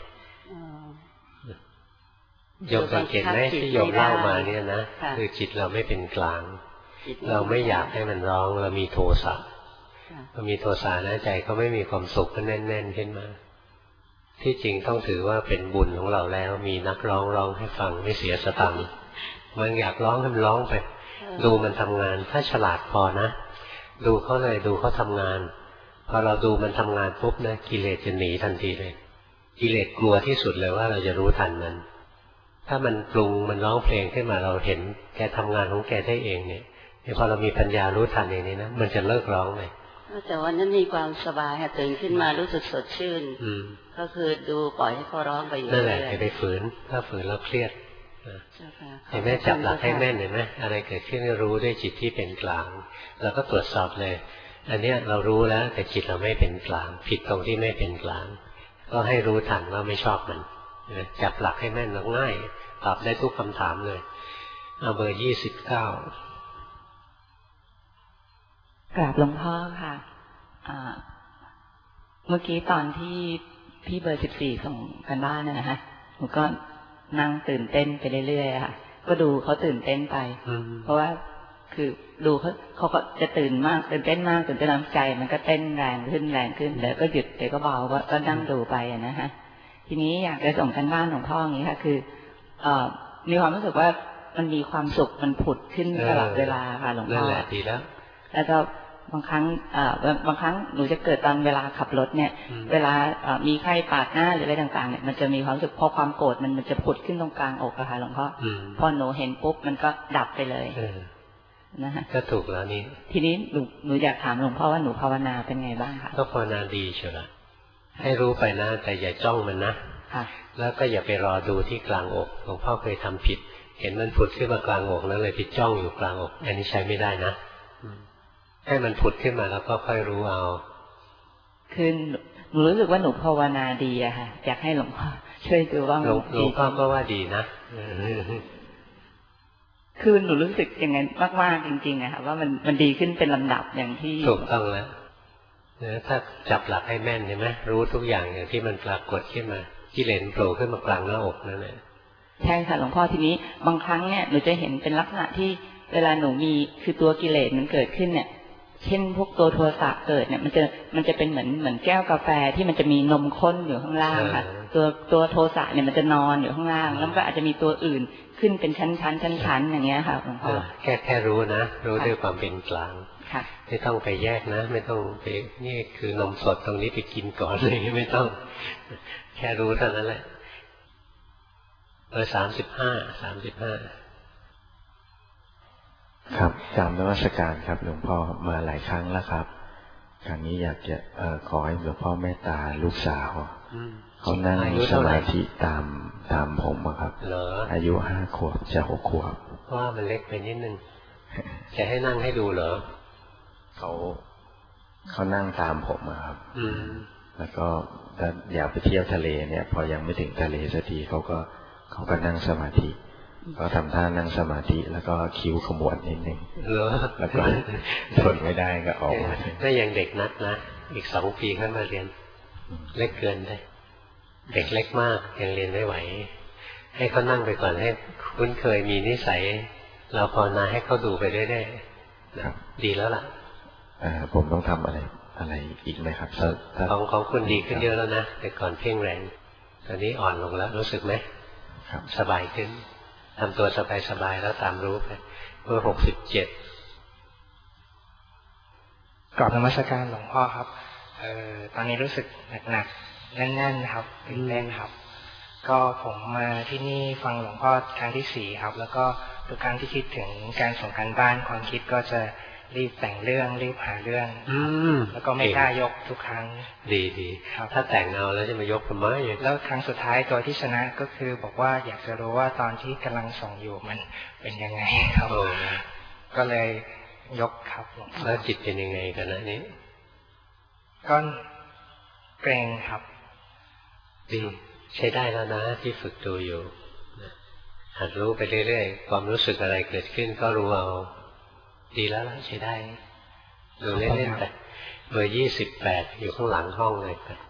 โยมสังเกตไหมที่โยมเล่ามาเนี่ยนะคือจิตเราไม่เป็นกลางเราไม่อยากให้มันร้องเรามีโทสะพอมีโทสะนะใจก็ไม่มีความสุขก็แน่นๆขึ้นมาที่จริงต้องถือว่าเป็นบุญของเราแล้วมีนักร้องให้ฟังไม่เสียสตังค์มันอยากร้องให้มันร้องไปดูมันทำงานถ้าฉลาดพอนะดูเขาเลยดูเขาทำงานพอเราดูมันทำงานปุ๊บนะกิเลสจะหนีทันทีเลยกิเลสกลัวที่สุดเลยว่าเราจะรู้ทันมันถ้ามันปรุงมันร้องเพลงขึ้นมาเราเห็นแกทำงานของแกได้เองเนี่ยพอเรามีปัญญารู้ทันเองนี่นะมันจะเลิกร้องเลยแต่วันนั้นมีความสบายค่ะตื่นขึ้นมารู้สึกสดชื่นก็คือดูปล่อยให้เขาร้องไปอยู่นั่นแหละอย่าไปฝืนถ้าฝืนแล้วเครียดเห็นไหมจับหลักให้แม่นเห็นไหมอะไรเกิดขึ้นรู้ด้วยจิตที่เป็นกลางเราก็ตรวจสอบเลยอันเนี้ยเรารู้แล้วแต่จิตเราไม่เป็นกลางผิดตรงที่ไม่เป็นกลางก็ให้รู้ทันว่าไม่ชอบมันจับหลักให้แม่นแล้วง่ายตอบได้ทุกคำถามเลยเอาเบอร์29 กราบหลวงพ่อค่ะเมื่อกี้ตอนที่พี่เบอร์14ส่งกันบ้านนะฮะหนูก็นั่งตื่นเต้นไปเรื่อยๆค่ะก็ดูเขาตื่นเต้นไปเพราะว่าคือดูเขาก็จะตื่นมากตื่นเต้นมากตื่นเต้นน้ำใจมันก็เต้นแรงขึ้นแล้วก็หยุดเดี๋ยวก็เบาก็นั่งดูไปนะฮะทีนี้อยากจะส่งกันบ้านหลวงพ่ออย่างนี้ค่ะคือมีความรู้สึกว่ามันมีความสุขมันผุดขึ้นตลอดเวลาค่ะหลวงพ่อนั่นแหละดีแล้วก็บางครั้งหนูจะเกิดตอนเวลาขับรถเนี่ยเวลามีใครปาดหน้าหรืออะไรต่างๆเนี่ยมันจะมีความรู้สึกพอความโกรธมันจะผุดขึ้นตรงกลางอกอะค่ะหลวงพ่อพอหนูเห็นปุ๊บมันก็ดับไปเลยนะฮะก็ถูกแล้วนี่ทีนี้หนูอยากถามหลวงพ่อว่าหนูภาวนาเป็นไงบ้างคะก็ภาวนาดีเชียวละให้รู้ไปนะแต่อย่าจ้องมันนะแล้วก็อย่าไปรอดูที่กลางอกหลวงพ่อเคยทำผิดเห็นมันผุดขึ้นมากลางอกแล้วเลยไปจ้องอยู่กลางอกอันนี้ใช้ไม่ได้นะให้มันผุดขึ้นมาแล้วก็ค่อยรู้เอาคือหนูรู้สึกว่าหนูภาวนาดีอะค่ะอยากให้หลวงพ่อช่วยดูว่าหลวงพ่อก็ว่าดีนะคือหนูรู้สึกอย่างนั้นมากๆจริงๆอะค่ะว่ามันดีขึ้นเป็นลำดับอย่างที่ถูกต้องแล้วถ้าจับหลักให้แม่นใช่ไหมรู้ทุกอย่างอย่างที่มันปรากฏขึ้นมากิเลสโผล่ขึ้นมากลางหน้าอกนั่นแหละใช่ค่ะหลวงพ่อทีนี้บางครั้งเนี่ยหนูจะเห็นเป็นลักษณะที่เวลาหนูมีคือตัวกิเลสมันเกิดขึ้นเนี่ยเช่นพวกตัวโทสะเกิดเนี่ยมันจะเป็นเหมือนแก้วกาแฟที่มันจะมีนมข้นอยู่ข้างล่างค่ะตัวโทสะเนี่ยมันจะนอนอยู่ข้างล่างแล้วก็อาจจะมีตัวอื่นขึ้นเป็นชั้นอย่างเงี้ยค่ะหลวงพ่อแค่รู้นะรู้ด้วยความเป็นกลางไม่ต้องไปแยกนะไม่ต้องไปนี่คือนมสดตรงนี้ไปกินก่อนเลยไม่ต้องแค่รู้เท่านั้นแหละ35 ครับตามนมัสการครับหลวงพ่อมาหลายครั้งแล้วครับครั้งนี้อยากจะขอให้หลวงพ่อเมตตาลูกสาวเขานั่งสมาธิตามผมครับอายุ5 ขวบจะ6 ขวบว่ามันเล็กไปนิดนึงจะให้นั่งให้ดูเหรอเขานั่งตามผมครับแล้วก็ถ้าอยากไปเที่ยวทะเลเนี่ยพอยังไม่ถึงทะเลสักทีเขาก็นั่งสมาธิก็ทำท่านั่งสมาธิแล้วก็คิ้วขมวดนิดนึงแล้วก็ทนไม่ได้ก็ออกมาถ้ายังเด็กนักนะอีก2 ปีขึ้นมาเรียนเล็กเกินได้เด็กเล็กมากยังเรียนไม่ไหวให้เขานั่งไปก่อนให้คุ้นเคยมีนิสัยเราภาวนาให้เขาดูไปเรื่อยๆดีแล้วล่ะผมต้องทำอะไรอีกไหมครับของคุณดีขึ้นเยอะแล้วนะแต่ก่อนเพ่งแรงตอนนี้อ่อนลงแล้วรู้สึกไหมสบายขึ้นทำตัวสบายๆแล้วตามรู้ไปเบอร์67 กราบนมัสการหลวงพ่อครับตอนนี้รู้สึกหนักๆแน่นๆครับตื่นเต้นครับก็ผมมาที่นี่ฟังหลวงพ่อครั้งที่4ครับแล้วก็ทุกครั้งที่คิดถึงการส่งการบ้านความคิดก็จะรีบแต่งเรื่องรีบหาเรื่องแล้วก็ไม่กล้ายกทุกครั้งดีถ้าแต่งเอาแล้วจะมายกทำไมแล้วครั้งสุดท้ายตัวที่ชนะก็คือบอกว่าอยากจะรู้ว่าตอนที่กำลังส่องอยู่มันเป็นยังไงครับก็เลยยกครับแล้วจิตเป็นยังไงกันนะนี้ก็เกรงครับดีใช้ได้แล้วนะที่ฝึกดูอยู่หัดรู้ไปเรื่อยๆความรู้สึกอะไรเกิดขึ้นก็รู้เอาดีแล้วใช้ได้ดูเล่นๆไปเบอร์28อยู่ข้างหลังห้องเลยไป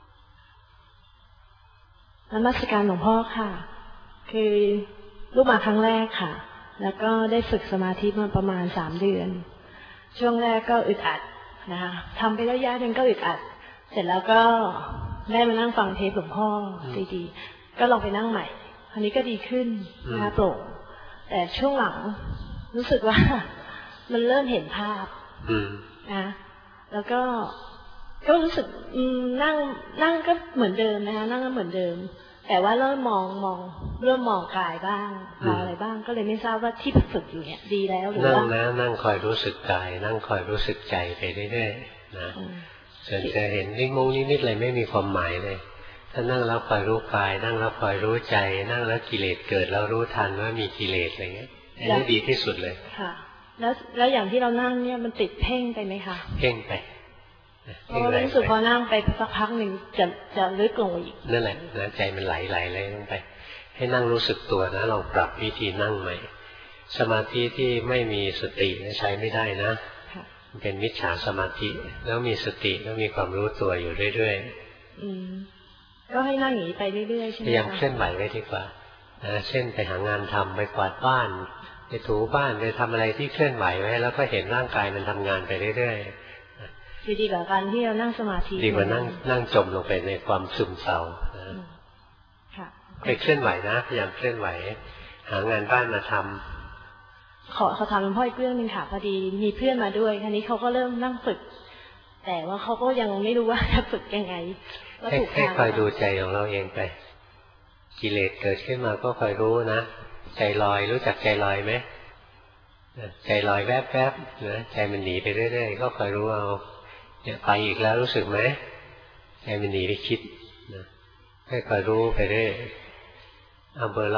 นมัสการหลวงพ่อค่ะคือลูกมาครั้งแรกค่ะแล้วก็ได้ฝึกสมาธิมาประมาณ3 เดือนช่วงแรกก็อึดอัดนะคะทำไประยะหนึ่งก็อึดอัดเสร็จแล้วก็ได้มานั่งฟังเทปหลวงพ่อดีๆก็ลองไปนั่งใหม่คราวนี้ก็ดีขึ้นนะคะโปร่งแต่ช่วงหลังรู้สึกว่ามันเริ่มเห็นภาพนะแล้วก็รู้สึกนั่งก็เหมือนเดิมนะคะนั่งก็เหมือนเดิมแต่ว่าเริ่มมองกายบ้างมองอะไรบ้างก็เลยไม่ทราบว่าที่ฝึกอยู่เนี่ยดีแล้วหรือว่านั่งคอยรู้สึกกายนั่งคอยรู้สึกใจไปเรื่อยๆนะส่วนจะเห็นนิ่งงนิดๆอะไรไม่มีความหมายเลยถ้านั่งแล้วคอยรู้กายนั่งแล้วคอยรู้ใจนั่งแล้วกิเลสเกิดแล้วรู้ทันว่ามีกิเลสอะไรเงี้ยนี่ดีที่สุดเลยค่ะแล้วอย่างที่เรานั่งเนี่ยมันติดเพ่งไปไหมคะเพ่งไปเพราะรู้สึกพอนั่งไปสักพักหนึ่งจะลึกลงอีกนั่นแหละนะใจมันไหลลงไปให้นั่งรู้สึกตัวนะลองปรับวิธีนั่งใหม่สมาธิที่ไม่มีสติใช้ไม่ได้นะเป็นมิจฉาสมาธิแล้วมีสติแล้วมีความรู้ตัวอยู่เรื่อยๆก็ให้นั่งอย่างนี้ไปเรื่อยๆใช่ไหมคะพยายามเคลื่อนไหวไว้ดีกว่าเช่นไปหางานทำไปกวาดบ้านไปถูบ้านไปทำอะไรที่เคลื่อนไหวไว้แล้วก็เห็นร่างกายมันทำงานไปเรื่อยๆดีกว่าการที่เรานั่งสมาธิดีกว่านั่งจมลงไปในความซึมเศร้าไปเคลื่อนไหวนะพยายามเคลื่อนไหวหางานบ้านมาทำขอถามหลวงพ่ออีกเรื่องนึงค่ะพอดีมีเพื่อนมาด้วยคราวนี้เขาก็เริ่มนั่งฝึกแต่ว่าเขาก็ยังไม่รู้ว่าจะฝึกยังไงให้คอยดูใจของเราเองไปกิเลสเกิดขึ้นมาก็คอยรู้นะใจลอยรู้จักใจลอยไหมใจลอยแวบๆนะใจมันหนีไปเรื่อยๆก็คอยรู้เอาเนี่ยไปอีกแล้วรู้สึกไหมใจมันหนีไปคิดนะให้คอยรู้ไปเรื่อยเบอร์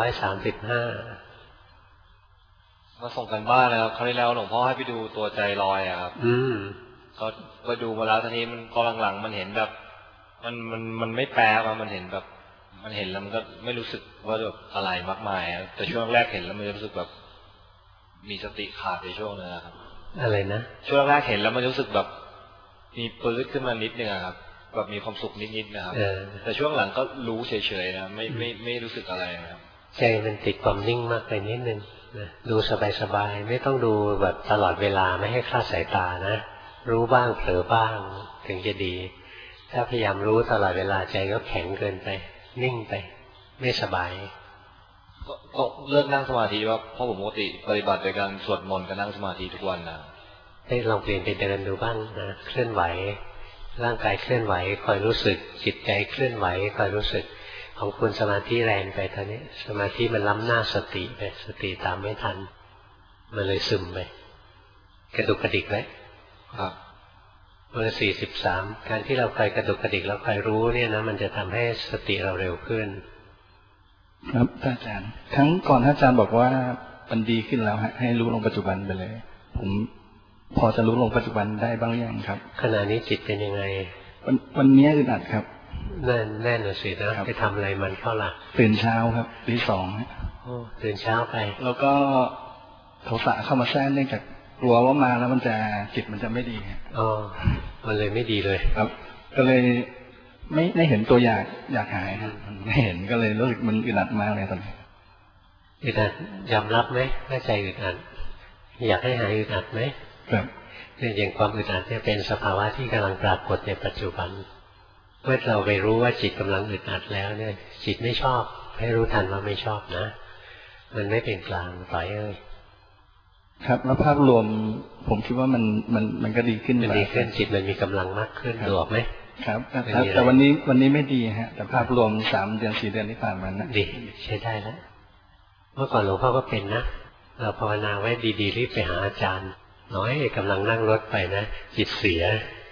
135 มาส่งกันบ้านนะครับคราวที่แล้วหลวงพ่อให้ไปดูตัวใจลอยอะครับก็ไปดูมาแล้วทีนี้มันพอหลังๆมันเห็นแบบมันไม่แปลว่ามันเห็นแบบมันเห็นแล้วมันก็ไม่รู้สึกว่าแบบอะไรมากมายแต่ช่วงแรกเห็นแล้วมันรู้สึกแบบมีสติขาดในช่วงนึงครับอะไรนะช่วงแรกเห็นแล้วมันรู้สึกแบบมีปื้ดขึ้นมานิดนึงครับแบบมีความสุขนิดๆนะครับแต่ช่วงหลังก็รู้เฉยๆนะไม่รู้สึกอะไรนะครับใจมันติดความนิ่งมากไปนิดนึงดูสบายๆไม่ต้องดูแบบตลอดเวลาไม่ให้คลาดสายตานะรู้บ้างเผลอบ้างถึงจะดีถ้าพยายามรู้ตลอดเวลาใจก็แข็งเกินไปนิ่งไปไม่สบายก็เลิกนั่งสมาธิว่าเพราะผมปกติปฏิบัติโดยการสวดมนต์กับนั่งสมาธิทุกวันนะให้ลองเปลี่ยนไปเดินดูบ้างนะเคลื่อนไหวร่างกายเคลื่อนไหวคอยรู้สึกจิตใจเคลื่อนไหวคอยรู้สึกของคุณสมาธิแรงไปตอนนี้สมาธิมันล้ำหน้าสติไปสติตามไม่ทันมันเลยซึมไปกระดุกกระดิกไว้ครับเบอร์43การที่เราคอยกระดุกกระดิกแล้วคอยรู้เนี่ยนะมันจะทำให้สติเราเร็วขึ้นครับอาจารย์ครั้งก่อนอาจารย์บอกว่ามันดีขึ้นแล้วให้รู้ลงปัจจุบันไปเลยผมพอจะรู้ลงปัจจุบันได้บ้างยังครับขณะนี้จิตเป็นยังไงวันนี้อึดอัดครับแน่นอนสินะไปทำอะไรมันเข้าล่ะตื่นเช้าครับตี2 ตื่นเช้าไปแล้วก็โทสะเข้ามาแทรกเนื่องจากกลัวว่ามาแล้วมันจะจิตมันจะไม่ดีมันเลยไม่ดีเลยครับก็เลยไม่เห็นตัวอยากหายครับไม่เห็นก็เลยรู้สึกมันอึดอัดมากเลยตอนนี้อึดอัดยอมรับไหมว่าใจอึดอัดอยากให้หายอึดอัดไหมครับอย่างความอึดอัดเนี่ยเป็นสภาวะที่กำลังปรากฏในปัจจุบันเมื่อเราไปรู้ว่าจิตกำลังอึดอัดแล้วเนี่ยจิตไม่ชอบให้รู้ทันว่าไม่ชอบนะมันไม่เป็นกลางปล่อยเลยครับแล้วภาพรวมผมคิดว่ามันก็ดีขึ้นดีขึ้นจิตมันมีกำลังมากขึ้นดูออกไหมครับแต่วันนี้ไม่ดีฮะแต่ภาพรวม3 เดือน 4 เดือนที่ผ่านมานะดีใช้ได้แล้วเมื่อก่อนหลวงพ่อก็เป็นนะเราภาวนาไว้ดีๆรีบไปหาอาจารย์น้อยกำลังนั่งรถไปนะจิตเสีย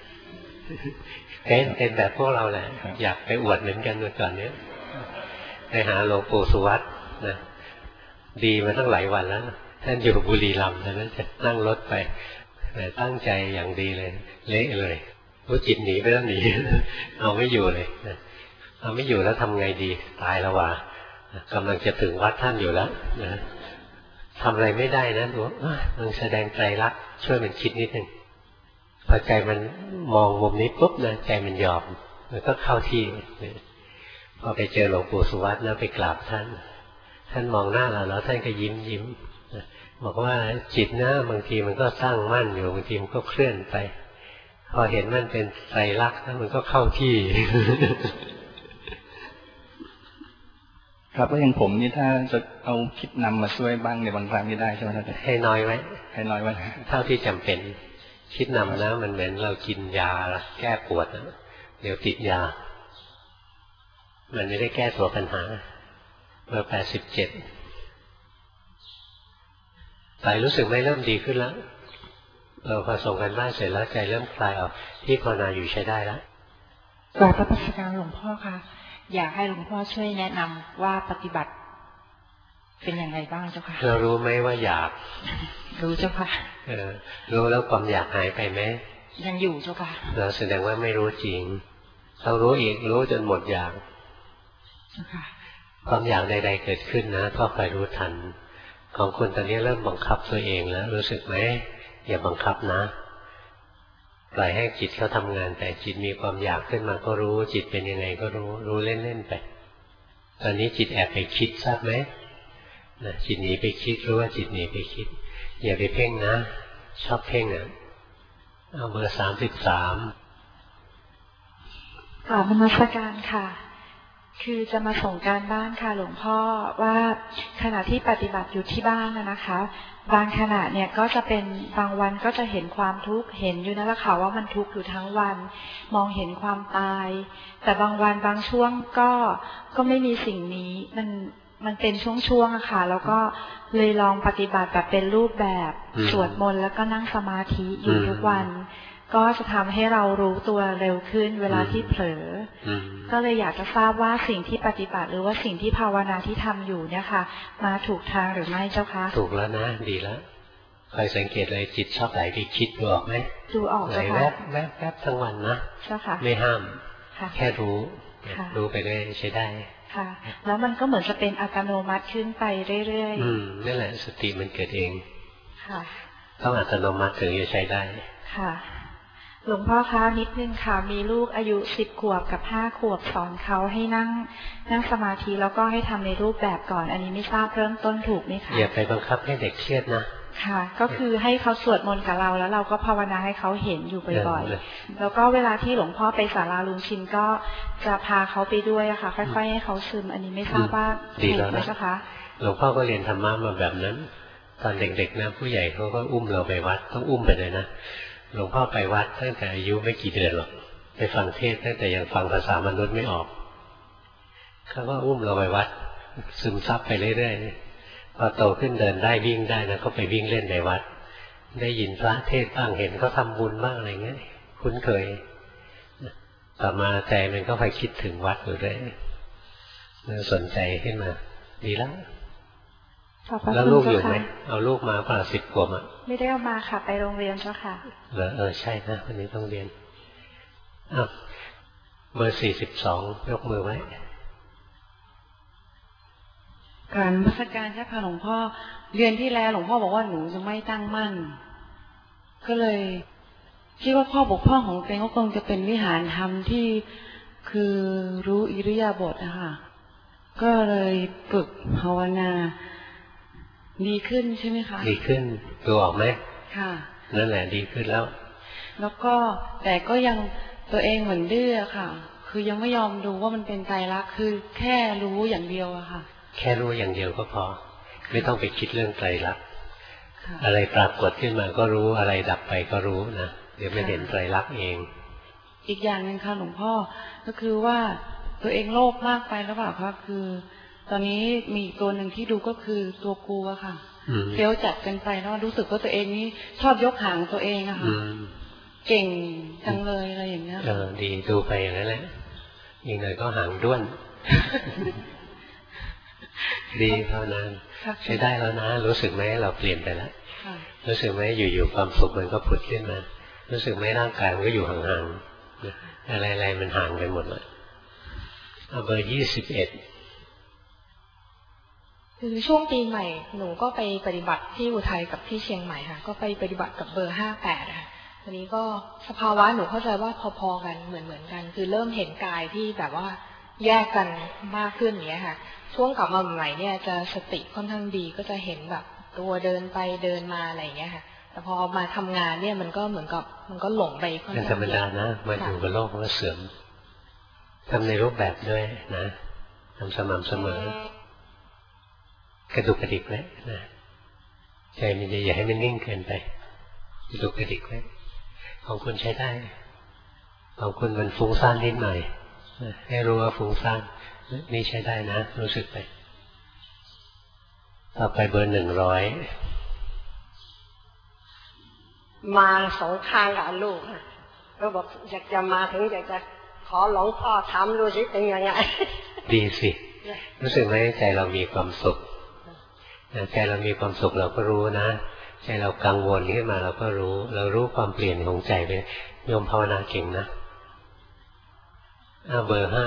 เป็นแบบพวกเราแหละอยากไปอวดเหมือนกันเมื่อก่อนเนี้ยไปหาหลวงปู่สุวัตนะดีมาตั้งหลายวันแล้วท่านอยู่บุรีรัมย์นั้นจะนั่งรถไปแต่ตั้งใจอย่างดีเลยเละเลยรู้จิตหนีไปแล้วหนีเอาไม่อยู่เลยเอาไม่อยู่แล้วทำไงดีตายแล้วว่ะกำลังจะถึงวัดท่านอยู่แล้วนะทำอะไรไม่ได้นะดูมันแสดงใจรักช่วยมันคิดนิดนึงพอใจมันมองมุมนี้ปุ๊บนะใจมันยอมมันก็เข้าที่พอไปเจอหลวงปู่สุวัตนะไปกราบท่านมองหน้าเราแล้วท่านก็ยิ้มบอกว่าจิตนะบางทีมันก็สร้างมั่นอยู่บางทีมันก็เคลื่อนไปพอเห็นมันเป็นไตรลักษณ์แล้วมันก็เข้าที่ครับแล้วอย่างผมนี่ถ้าจะเอาคิดนำมาช่วยบ้างในบางครั้งนี่ได้ใช่ไหมครับให้น้อยไว้ให้น้อยไว้เท่าที่จำเป็นคิดนำนะมันเหมือนเรากินยาแก้ปวดนะเดี๋ยวติดยามันไม่ได้แก้ตัวปัญหาเบอร์87ใจรู้สึกไม่เริ่มดีขึ้นแล้วพอส่งกันบ้านเสร็จแล้วใจเริ่มคลายออกที่ภาวนาอยู่ใช้ได้แล้วกราบพระพุทธการหลวงพ่อค่ะอยากให้หลวงพ่อช่วยแนะนำว่าปฏิบัติเป็นยังไงบ้างเจ้าค่ะเรารู้ไหมว่าอยากรู้เจ้าค่ะรู้แล้วความอยากหายไปไหมยังอยู่เจ้าค่ะเราแสดงว่าไม่รู้จริงเรารู้อีกรู้จนหมดอยากเจ้าค่ะความอยากใดๆเกิดขึ้นนะก็คอยรู้ทันของคุณตอนนี้เริ่มบังคับตัวเองแล้วรู้สึกไหมอย่าบังคับนะปล่อยให้จิตเขาทำงานแต่จิตมีความอยากขึ้นมาก็รู้จิตเป็นยังไงก็รู้เล่นๆไปตอนนี้จิตแอบไปคิดทราบไหมนะจิตหนีไปคิดรู้ว่าจิตหนีไปคิดอย่าไปเพ่งนะชอบเพ่งอ่ะเอาเบอร์33 กราบนมัสการค่ะคือจะมาส่งการบ้านค่ะหลวงพ่อว่าขณะที่ปฏิบัติอยู่ที่บ้านนะคะบางขณะเนี่ยก็จะเป็นบางวันก็จะเห็นความทุกข์เห็นอยู่นั่นแหละค่ะว่ามันทุกข์อยู่ทั้งวันมองเห็นความตายแต่บางวันบางช่วงก็ไม่มีสิ่งนี้มันเป็นช่วงๆอะค่ะแล้วก็เลยลองปฏิบัติแบบเป็นรูปแบบสวดมนต์แล้วก็นั่งสมาธิอยู่ทุกวันก็จะทำให้เรารู้ตัวเร็วขึ้นเวลาที่เผลอก็เลยอยากจะทราบว่าสิ่งที่ปฏิบัติหรือว่าสิ่งที่ภาวนาที่ทำอยู่เนี่ยค่ะมาถูกทางหรือไม่เจ้าคะถูกแล้วนะดีแล้วคอยสังเกตเลยจิตชอบไหลไปคิดดูออกไหมดูออกไหลแวบทั้งวันนะเจ้าค่ะไม่ห้ามแค่รู้ไปได้ใช้ได้ค่ะแล้วมันก็เหมือนจะเป็นอัตโนมัติขึ้นไปเรื่อยๆนั่นแหละสติมันเกิดเองค่ะต้องอัตโนมัติถึงจะใช้ได้ค่ะหลวงพ่อคะนิดนึงค่ะมีลูกอายุ10 ขวบกับ5 ขวบสอนเขาให้นั่งสมาธิแล้วก็ให้ทำในรูปแบบก่อนอันนี้ไม่ทราบเริ่มต้นถูกไหมคะอย่าไปบังคับให้เด็กเครียดนะค่ะก็คือให้เขาสวดมนต์กับเราแล้วเราก็ภาวนาให้เขาเห็นอยู่บ่อยๆแล้วก็เวลาที่หลวงพ่อไปศาลาลุงชินก็จะพาเขาไปด้วยอะค่ะค่อยๆให้เขาซึมอันนี้ไม่ทราบว่าถูกไหมคะหลวงพ่อก็เรียนธรรมะมาแบบนั้นตอนเด็กๆนะผู้ใหญ่เขาก็อุ้มเราไปวัดต้องอุ้มไปเลยนะหลวงพ่อไปวัดตั้งแต่อายุไม่กี่เดือนหรอกไปฟังเทศตั้งแต่ยังฟังภาษามนุษย์ไม่ออกเขาก็อุ้มเราไปวัดซึมซับไปเรื่อยๆพอโตขึ้นเดินได้วิ่งได้นะก็ไปวิ่งเล่นในวัดได้ยินพระเทศบ้างเห็นเขาทำบุญบ้างอะไรเงี้ยคุ้นเคยต่อมาใจมันก็ไปคิดถึงวัดอยู่เรื่อยสนใจขึ้นมาดีแล้วแล้วลูกอยู่ไหมเอาลูกมาป่ะ10 ขวบอ่ะไม่ได้เอามาค่ะไปโรงเรียนเจ้าค่ะใช่นะวันนี้ต้องเรียนเบอร์42ยกมือไว้การนมัสการเจ้าค่ะหลวงพ่อเรียนที่แล้วหลวงพ่อบอกว่าหนูจะไม่ตั้งมั่นก็เลยคิดว่าข้อบกพร่องของตัวเองก็คงจะเป็นวิหารธรรมที่คือรู้อิริยาบถนะคะก็เลยฝึกภาวนาดีขึ้นใช่ไหมคะดีขึ้นดูออกไหมค่ะนั่นแหละดีขึ้นแล้วแล้วก็แต่ก็ยังตัวเองเหมือนดื้อค่ะคือยังไม่ยอมดูว่ามันเป็นไตรลักษณ์คือแค่รู้อย่างเดียวอะค่ะแค่รู้อย่างเดียวก็พอไม่ต้องไปคิดเรื่องไตรลักษณ์อะไรปรากฏขึ้นมาก็รู้อะไรดับไปก็รู้นะเดี๋ยวไม่เห็นไตรลักษณ์เองอีกอย่างหนึ่งค่ะหลวงพ่อก็คือว่าตัวเองโลภมากไปหรือเปล่าคะคือตอนนี้มีตัวหนึ่งที่ดูก็คือตัวกูอะค่ะเฟี้ยวจัดกันไปแล้วรู้สึกว่าตัวเองนี่ชอบยกหางตัวเองอะค่ะเก่งจังเลยอะไรอย่างเงี้ยดีดูไปอย่างนั้นแหละอีกหน่อยก็หางด้วนดีเท่านั้นใช้ได้แล้วนะรู้สึกไหมเราเปลี่ยนไปแล้วรู้สึกไหมอยู่ๆความสุขมันก็ผุดขึ้นมารู้สึกไหมร่างกายมันก็อยู่ห่างๆอะไรๆมันห่างกันหมดเลยเบอร์21 คือช่วงปีใหม่หนูก็ไปปฏิบัติที่อุทัยกับที่เชียงใหม่ค่ะก็ไปปฏิบัติกับเบอร์58ค่ะทีนี้ก็สภาวะหนูเข้าใจว่าพอๆกันเหมือนกันคือเริ่มเห็นกายที่แบบว่าแยกกันมากขึ้นอย่างเงี้ยค่ะช่วงกลับมาใหม่เนี่ยจะสติค่อนข้างดีก็จะเห็นแบบตัวเดินไปเดินมาอะไรอย่างเงี้ยค่ะแต่พอมาทำงานเนี่ยมันก็เหมือนกับมันก็หลงไปค่อนข้างธรรมดานะมาอยู่กับโลกมันก็เสื่อมทำในรูปแบบด้วยนะทำสม่ำเสมอกระดุกกระดิกไว้นะใจมันจะอย่าให้มันนิ่งเกินไปกระดุกกระดิกไว้ของคุณใช้ได้ของคุณมันฟุ้งซ่านนิดหน่อยให้รู้ว่าฟุ้งซ่านนี่ใช้ได้นะรู้สึกไปต่อไปเบอร์100 มา2 ครั้งกับลูกก็บอกอยากจะมาถึงอยากจะขอหลวงพ่อทำดูสิเป็นยังไงดีสิรู้สึกไหมใจเรามีความสุขใจเรามีความสุขเราก็รู้นะใจเรากังวลขึ้นมาเราก็รู้เรารู้ความเปลี่ยนของใจไปโยมภาวนาเก่งนะเบอร์5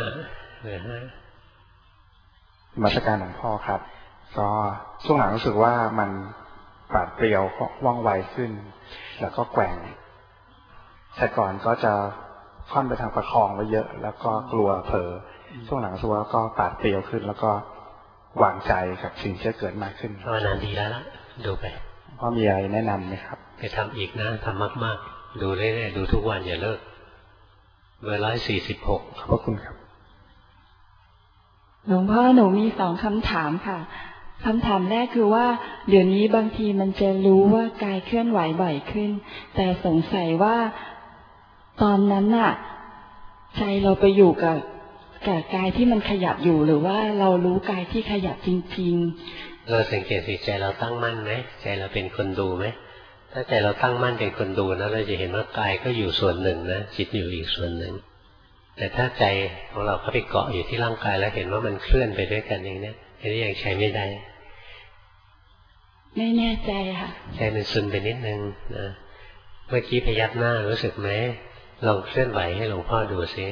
มาสการหลวงพ่อครับก็ช่วงหลังรู้สึกว่ามันปราดเปรียวว่องไวขึ้นแล้วก็แกว่งแต่ก่อนก็จะค่อนไปทางประคองไว้เยอะแล้วก็กลัวเผลอช่วงหลังรู้สึกว่าก็ปราดเปรียวขึ้นแล้วก็วางใจกับสิ่งที่เกิดมากขึ้นภาวนาดีแล้วล่ะดูไปพ่อมีอะไรแนะนำไหมครับไปทำอีกนะทำมากๆดูเรื่อยๆดูทุกวันอย่าเลิกเบอร์146 ขอบคุณครับหลวงพ่อหนูมี2 คำถามค่ะคำถามแรกคือว่าเดี๋ยวนี้บางทีมันจะรู้ว่ากายเคลื่อนไหวบ่อยขึ้นแต่สงสัยว่าตอนนั้นน่ะใจเราไปอยู่กับกายที่มันขยับอยู่หรือว่าเรารู้กายที่ขยับจริงๆเราสังเกตสิใจเราตั้งมั่นไหมใจเราเป็นคนดูไหมถ้าใจเราตั้งมั่นเป็นคนดูนะเราจะเห็นว่ากายก็อยู่ส่วนหนึ่งนะจิตอยู่อีกส่วนหนึ่งแต่ถ้าใจของเราเข้าไปเกาะอยู่ที่ร่างกายแล้วเห็นว่ามันเคลื่อนไปด้วยกันเองเนี่ยอันนี้ยังใช้ไม่ได้ไม่แน่ใจค่ะใจมันซึมไปนิดนึงนะเมื่อกี้พยักหน้ารู้สึกไหมลองเคลื่อนไหวให้หลวงพ่อดูซิ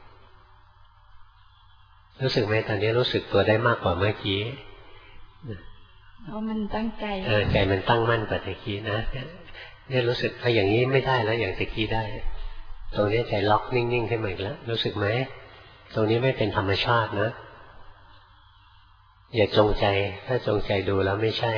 รู้สึกไหมตอนนี้รู้สึกตัวได้มากกว่าเมื่อกี้เพราะมันตั้งใจใจมันตั้งมั่นกว่าตะกี้นะเนี่ยรู้สึกถ้าอย่างนี้ไม่ได้แล้วอย่างตะกี้ได้ตรงนี้ใจล็อกนิ่งๆขึ้นมาอีกแล้วรู้สึกไหมตรงนี้ไม่เป็นธรรมชาตินะอย่าจงใจถ้าจงใจดูแล้วไม่ใช่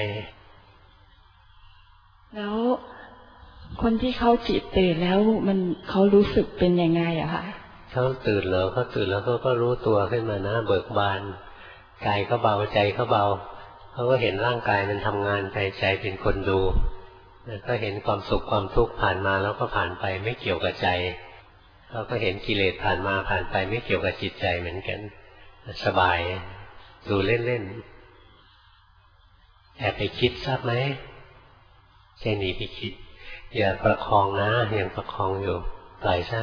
แล้วคนที่เขาจิตตื่นแล้วมันเขารู้สึกเป็นยังไงอะคะเขาตื่นเหรอเขาตื่นแล้วเขาก็รู้ตัวขึ้นมานะเบิกบานกายก็เบาใจก็เบาเขาก็เห็นร่างกายมันทำงานไปใจเป็นคนดูก็เห็นความสุขความทุกข์ผ่านมาแล้วก็ผ่านไปไม่เกี่ยวกับใจเขาก็เห็นกิเลสผ่านมาผ่านไปไม่เกี่ยวกับจิตใจเหมือนกันสบายดูเล่นๆแอบไปคิดทราบไหมใจหนีไปคิดอย่าประคองนะยังประคองอยู่ปล่อยซะ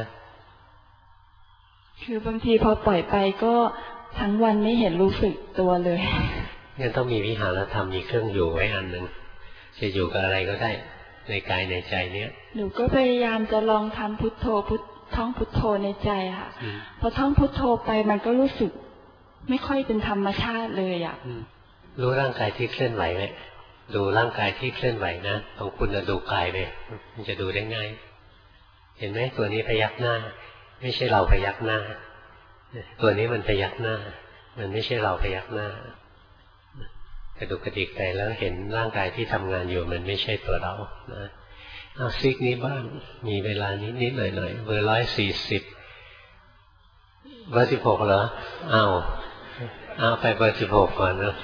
คือบางทีพอปล่อยไปก็ทั้งวันไม่เห็นรู้สึกตัวเลยงั้นต้องมีวิหารธรรมมีเครื่องอยู่ไว้อันหนึ่งจะอยู่กับอะไรก็ได้ในกายในใจเนี้ยหนูก็พยายามจะลองทำพุทโธท่องพุทโธในใจค่ะพอท่องพุทโธไปมันก็รู้สึกไม่ค่อยเป็นธรรมชาติเลยอ่ะรู้ร่างกายที่เคลื่อนไหวไหมดูร่างกายที่เคลื่อนไหวนะของคุณจะดูกายไปมันจะดูได้ง่ายเห็นไหมตัวนี้พยักหน้าไม่ใช่เราพยักหน้าตัวนี้มันพยักหน้ามันไม่ใช่เราพยักหน้ากระดุกกระดิกไปแล้วเห็นร่างกายที่ทำงานอยู่มันไม่ใช่ตัวเรานะเอาซิกนี้บ้างมีเวลานิดๆหน่อยๆเบอร์140เบอร์16เหรอเอาไปเบอร์16ก่อนนะ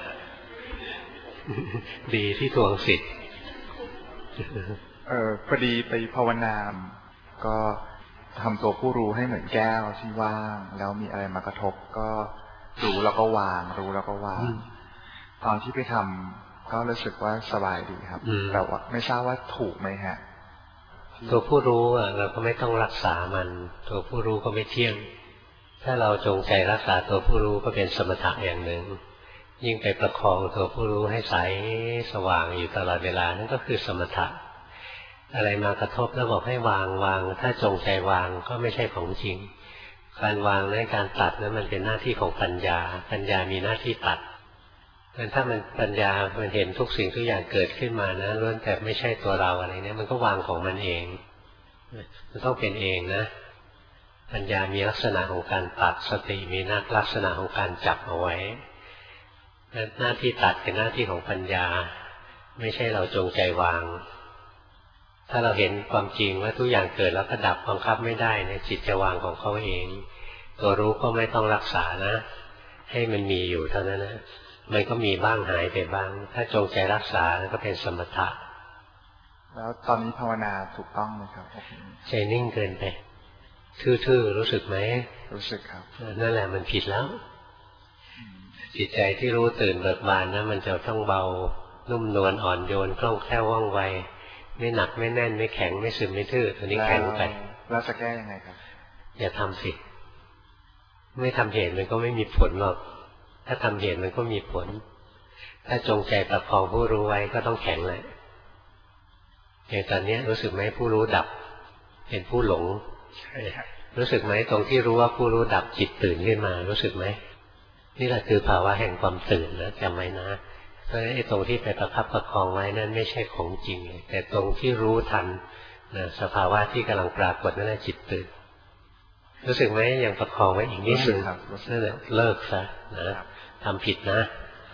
ดีที่ทวงสิทธิ์พอดีไปภาวนาก็ทำตัวผู้รู้ให้เหมือนแก้วที่ว่างแล้วมีอะไรมากระทบก็รู้แล้วก็วางรู้แล้วก็วางตอนที่ไปทก็รู้สึกว่าสบายดีครับแต่ว่าไม่ทราบว่าถูกไหมฮะตัวผู้รู้เราก็ไม่ต้องรักษามันตัวผู้รู้ก็ไม่เที่ยงถ้าเราจงใจรักษาตัวผู้รู้ก็เป็นสมถะอย่างหนึ่งยิ่งไปประคองตัวผู้รู้ให้ใสสว่างอยู่ตลอดเวลานั่นก็คือสมถะอะไรมากระทบแล้วบอกให้วางถ้าจงใจวางก็ไม่ใช่ของจริงการวางและการตัดนั้นมันเป็นหน้าที่ของปัญญามีหน้าที่ตัดถ้ามันปัญญามันเห็นทุกสิ่งทุกอย่างเกิดขึ้นมานะล้วนแต่ไม่ใช่ตัวเราอะไรเนี่ยมันก็วางของมันเองมันต้องเป็นเองนะปัญญามีลักษณะของการตัดสติมีลักษณะของการจับเอาไว้หน้าที่ตัดเป็นหน้าที่ของปัญญาไม่ใช่เราจงใจวางถ้าเราเห็นความจริงว่าทุกอย่างเกิดแล้วก็ดับบังคับไม่ได้เนี่ยจิตจะวางของเขาเองตัวรู้ก็ไม่ต้องรักษานะให้มันมีอยู่เท่านั้นนะมันก็มีบ้างหายไปบ้างถ้าจงใจรักษาแล้วก็เป็นสมถะแล้วตอนนี้ภาวนาถูกต้องไหมครับใจนิ่งเกินไปทื่อๆรู้สึกไหมรู้สึกครับนั่นแหละมันผิดแล้วจิตใจที่รู้ตื่นเบิกบานนะมันจะต้องเบานุ่มนวลอ่อนโยนคล่องแคล่วว่องไวไม่หนักไม่แน่นไม่แข็งไม่ซึมไม่ทื่อตัวนี้แข็งไปแล้วจะแก้ยังไงครับอย่าทำสิไม่ทำเหตุมันก็ไม่มีผลหรอกถ้าทำเหตุมันก็มีผลถ้าจงใจประคองผู้รู้ไว้ก็ต้องแข็งแหละอย่างตอนนี้รู้สึกไหมผู้รู้ดับเป็นผู้หลงรู้สึกไหมตรงที่รู้ว่าผู้รู้ดับจิตตื่นขึ้นมารู้สึกไหมนี่แหละคือภาวะแห่งความตื่นนะจำไว้นะเพราะฉะนั้นไอ้ตรงที่ไปประคับประคองไว้นั่นไม่ใช่ของจริงแต่ตรงที่รู้ทันนะสภาวะที่กำลังปรากฏนั่นแหละจิตตื่นรู้สึกไหมยังประคองไว้อีกนิดนึงนั่นแหละเลิกซะนะทำผิดนะ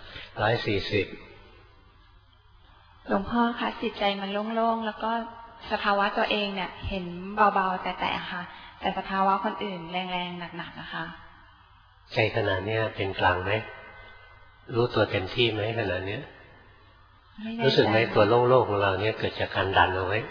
140 หลวงพ่อคะจิตใจมันโล่งๆแล้วก็สภาวะตัวเองเนี่ยเห็นเบาๆแต่ค่ะแต่สภาวะคนอื่นแรงๆหนักๆนะคะใจขนาดนี้เป็นกลางไหมรู้ตัวเต็มที่ไหมขนาดนี้รู้สึกไหมตัวโล่งๆของเราเนี่ยเกิดจากการดันเอาไว้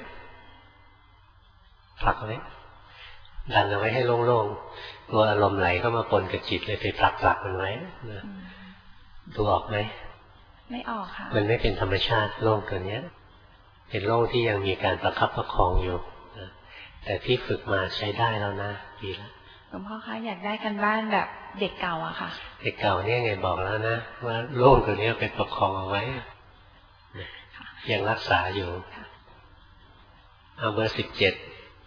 ผลักไว้ดันเอาไว้ให้โล่งๆตัวอารมณ์ไหลเข้ามาปนกับจิตเลยไปผลักมันไว้ดูออกไหมไม่ออกค่ะมันไม่เป็นธรรมชาติโล่งตัวเนี้ยเป็นโล่งที่ยังมีการประคับประคองอยู่แต่ที่ฝึกมาใช้ได้แล้วนะดีแล้วหลวงพ่อคะอยากได้กันบ้านแบบเด็กเก่าอะค่ะเด็กเก่าเนี่ยไงบอกแล้วนะว่าโล่งตัวนี้ไปประคองเอาไว้ยังรักษาอยู่เอาเบอร์17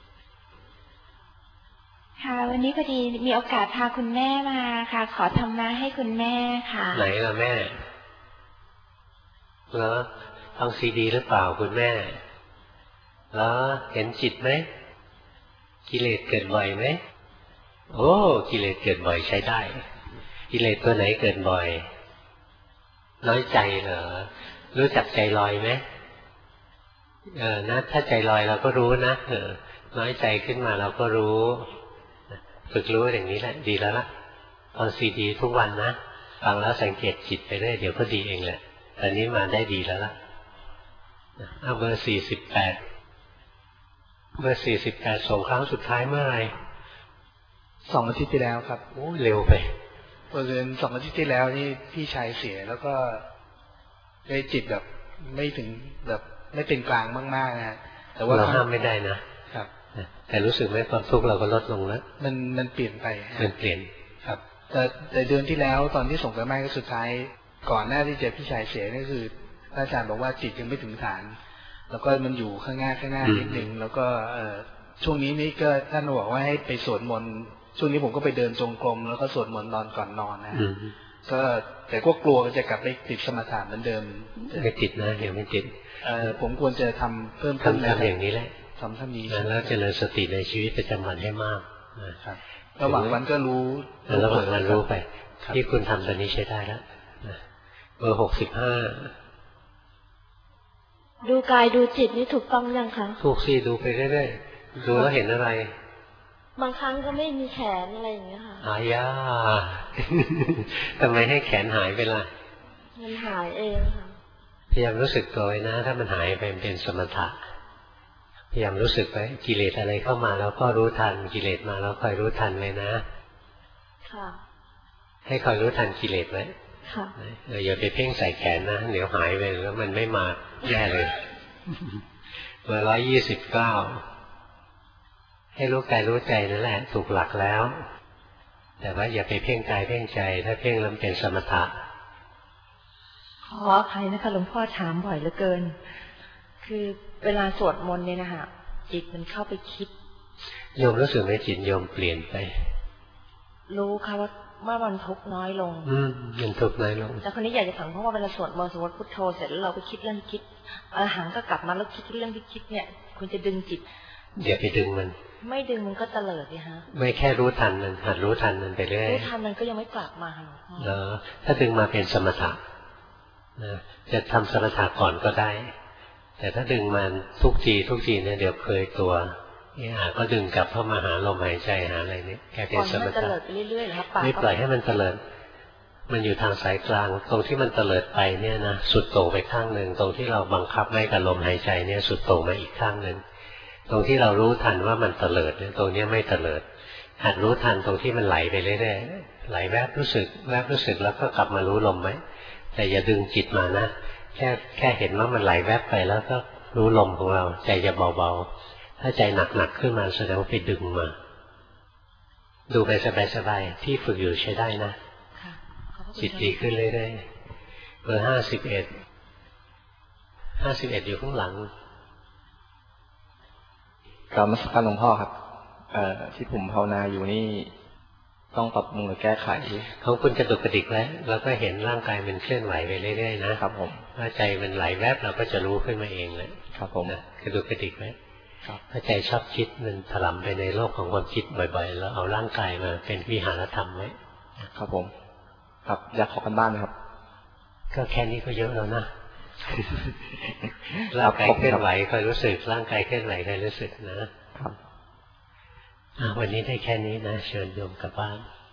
ค่ะวันนี้พอดีมีโอกาสพาคุณแม่มาค่ะขอธรรมะให้คุณแม่ค่ะไหนล่ะแม่เหรอฟังซีดีหรือเปล่าคุณแม่แล้วเห็นจิตไหมกิเลสเกิดบ่อยไหมโอ้กิเลสเกิดบ่อยใช้ได้กิเลสตัวไหนเกิดบ่อยน้อยใจเหรอรู้จักใจลอยไหมนะถ้าใจลอยเราก็รู้นะน้อยใจขึ้นมาเราก็รู้ฝึกรู้อย่างนี้แหละดีแล้วล่ะตอนซีดีทุกวันนะฟังแล้วสังเกตจิตไปเรื่อยเดี๋ยวก็ดีเองแหละตอนนี้มาได้ดีแล้วล่ะเอาเบอร์48เบอร์48ส่งครั้งสุดท้ายเมื่อไหร่ 2 อาทิตย์ที่แล้วครับโอ้เร็วไปประมาณ2 อาทิตย์ที่แล้วนี่พี่ชายเสียแล้วก็ได้จิตแบบไม่ถึงแบบไม่เป็นกลางมากๆนะแต่ว่าเราห้ามไม่ได้นะครับแต่รู้สึกไหมความทุกข์เราก็ลดลงแล้วมันเปลี่ยนไปมันเปลี่ยนครับแต่เดือนที่แล้วตอนที่ส่งไปไม่ก็สุดท้ายก่อนหน้าที่จะพี่ชายเสียนี่คืออาจารย์บอกว่าจิตยังไม่ถึงฐานแล้วก็มันอยู่ข้างหน้านิดนึงแล้วก็ช่วงนี้นี่ก็ท่านบอกว่าให้ไปสวดมนต์ช่วงนี้ผมก็ไปเดินจงกรมแล้วก็สวดมนต์นอนก่อนนอนนะก็แต่ก็กลัวจะกลับไปติดสมาธิเหมือนเดิมไม่ติดนะเดี๋ยวไม่ติดผมควรจะทำเพิ่มทำอย่างนี้แหละทำท่านี้แล้วเจริญสติในชีวิตประจำวันให้มากนะครับระหว่างวันก็รู้ระหว่างวันรู้ไปที่คุณทำตอนนี้ใช้ได้แล้วเบอร์65 ดูกายดูจิตนี่ถูกต้องยังคะถูกสิดูไปเรื่อยๆดูแล้วเห็นอะไรบางครั้งก็ไม่มีแขนอะไรอย่างเงี้ยค่ะอายาทำไมให้แขนหายไปล่ะมันหายเองค่ะพยายามรู้สึกตัวไว้นะถ้ามันหายไปเป็นสมถะพยายามรู้สึกไว้กิเลสอะไรเข้ามาแล้วก็รู้ทันกิเลสมาแล้วคอยรู้ทันเลยนะค่ะให้คอยรู้ทันกิเลสไว้ค่ะอย่าไปเพ่งใส่แขนนะเดี๋ยวหายไปแล้วมันไม่มาแย่เลยเบอร์129ให้รู้กายรู้ใจนั่นแหละถูกหลักแล้วแต่ว่าอย่าไปเพ่งกายเพ่งใจถ้าเพ่งแล้วเป็นสมถะขออภัยนะคะหลวงพ่อถามบ่อยเหลือเกินคือเวลาสวดมนต์เนี่ยนะคะจิตมันเข้าไปคิดโยมรู้สึกไหมจิตโยมเปลี่ยนไปรู้ค่ะว่าเมื่อวันทุกข์น้อยลงมันทุกข์น้อยลงแต่คนนี้อยากจะถามเพราะว่าเวลาสวดมนต์สวดพุทโธเสร็จแล้วเราไปคิดเรื่องคิดหางก็กลับมาแล้วคิดเรื่องที่คิดเนี่ยคุณจะดึงจิตอย่าไปดึงมันไม่ดึงมันก็เตลิดสิฮะไม่แค่รู้ทันมันหัดรู้ทันมันไปเรื่อยรู้ทันมันก็ยังไม่กลับมาหลวงพ่อถ้าดึงมาเป็นสมถะจะทำสมถะก่อนก็ได้แต่ถ้าดึงมันทุกทีเนี่ยเดี๋ยวเคยตัวก็ดึงกลับเข้ามาหาลมหายใจหาอะไรนี่แกเป็นสมถะไม่ปล่อยให้มันเตลิดมันอยู่ทางสายกลางตรงที่มันเตลิดไปเนี่ยนะสุดโต่งไปข้างหนึ่งตรงที่เราบังคับไม่กับลมหายใจเนี่ยสุดโต่งมาอีกข้างหนึ่งตรงที่เรารู้ทันว่ามันเตลิดเนี่ยตรงนี้ไม่เตลิดหัดรู้ทันตรงที่มันไหลไปเรื่อยๆไหลแวบรู้สึกแล้วก็กลับมารู้ลมไหมแต่อย่าดึงจิตมานะแค่เห็นว่ามันไหลแวบไปแล้วก็รู้ลมของเราใจจะเบาๆถ้าใจหนักๆขึ้นมาแสดงว่าไปดึงมาดูไปสบายๆที่ฝึกอยู่ใช้ได้นะจิตดีขึ้นเรื่อยๆเบอร์51อยู่ข้างหลังกรรมสการหลวงพ่อครับที่ผมภาวนาอยู่นี่ต้องปรับปรุงหรือแก้ไขของคุณกระดุกกระดิกแล้วก็เห็นร่างกายมันเคลื่อนไหวไปเรื่อยๆนะครับผมถ้าใจมันไหลแวบเราก็จะรู้ขึ้นมาเองเลยครับผมกระดุกกระดิกไว้ถ้าใจชอบคิดมันถลำไปในโลกของความคิดบ่อยๆแล้วเอาร่างกายมาเป็นวิหารธรรมไว้ครับผมครับอยากขอกันบ้านไหมครับก็แค่นี้ก็เยอะแล้วนะร่างกายเคลื่อนไหวคอยรู้สึกร่างกายเคลื่อนไหวคอยรู้สึกนะครับวันนี้ได้แค่นี้นะเชิญโยมกลับบ้าน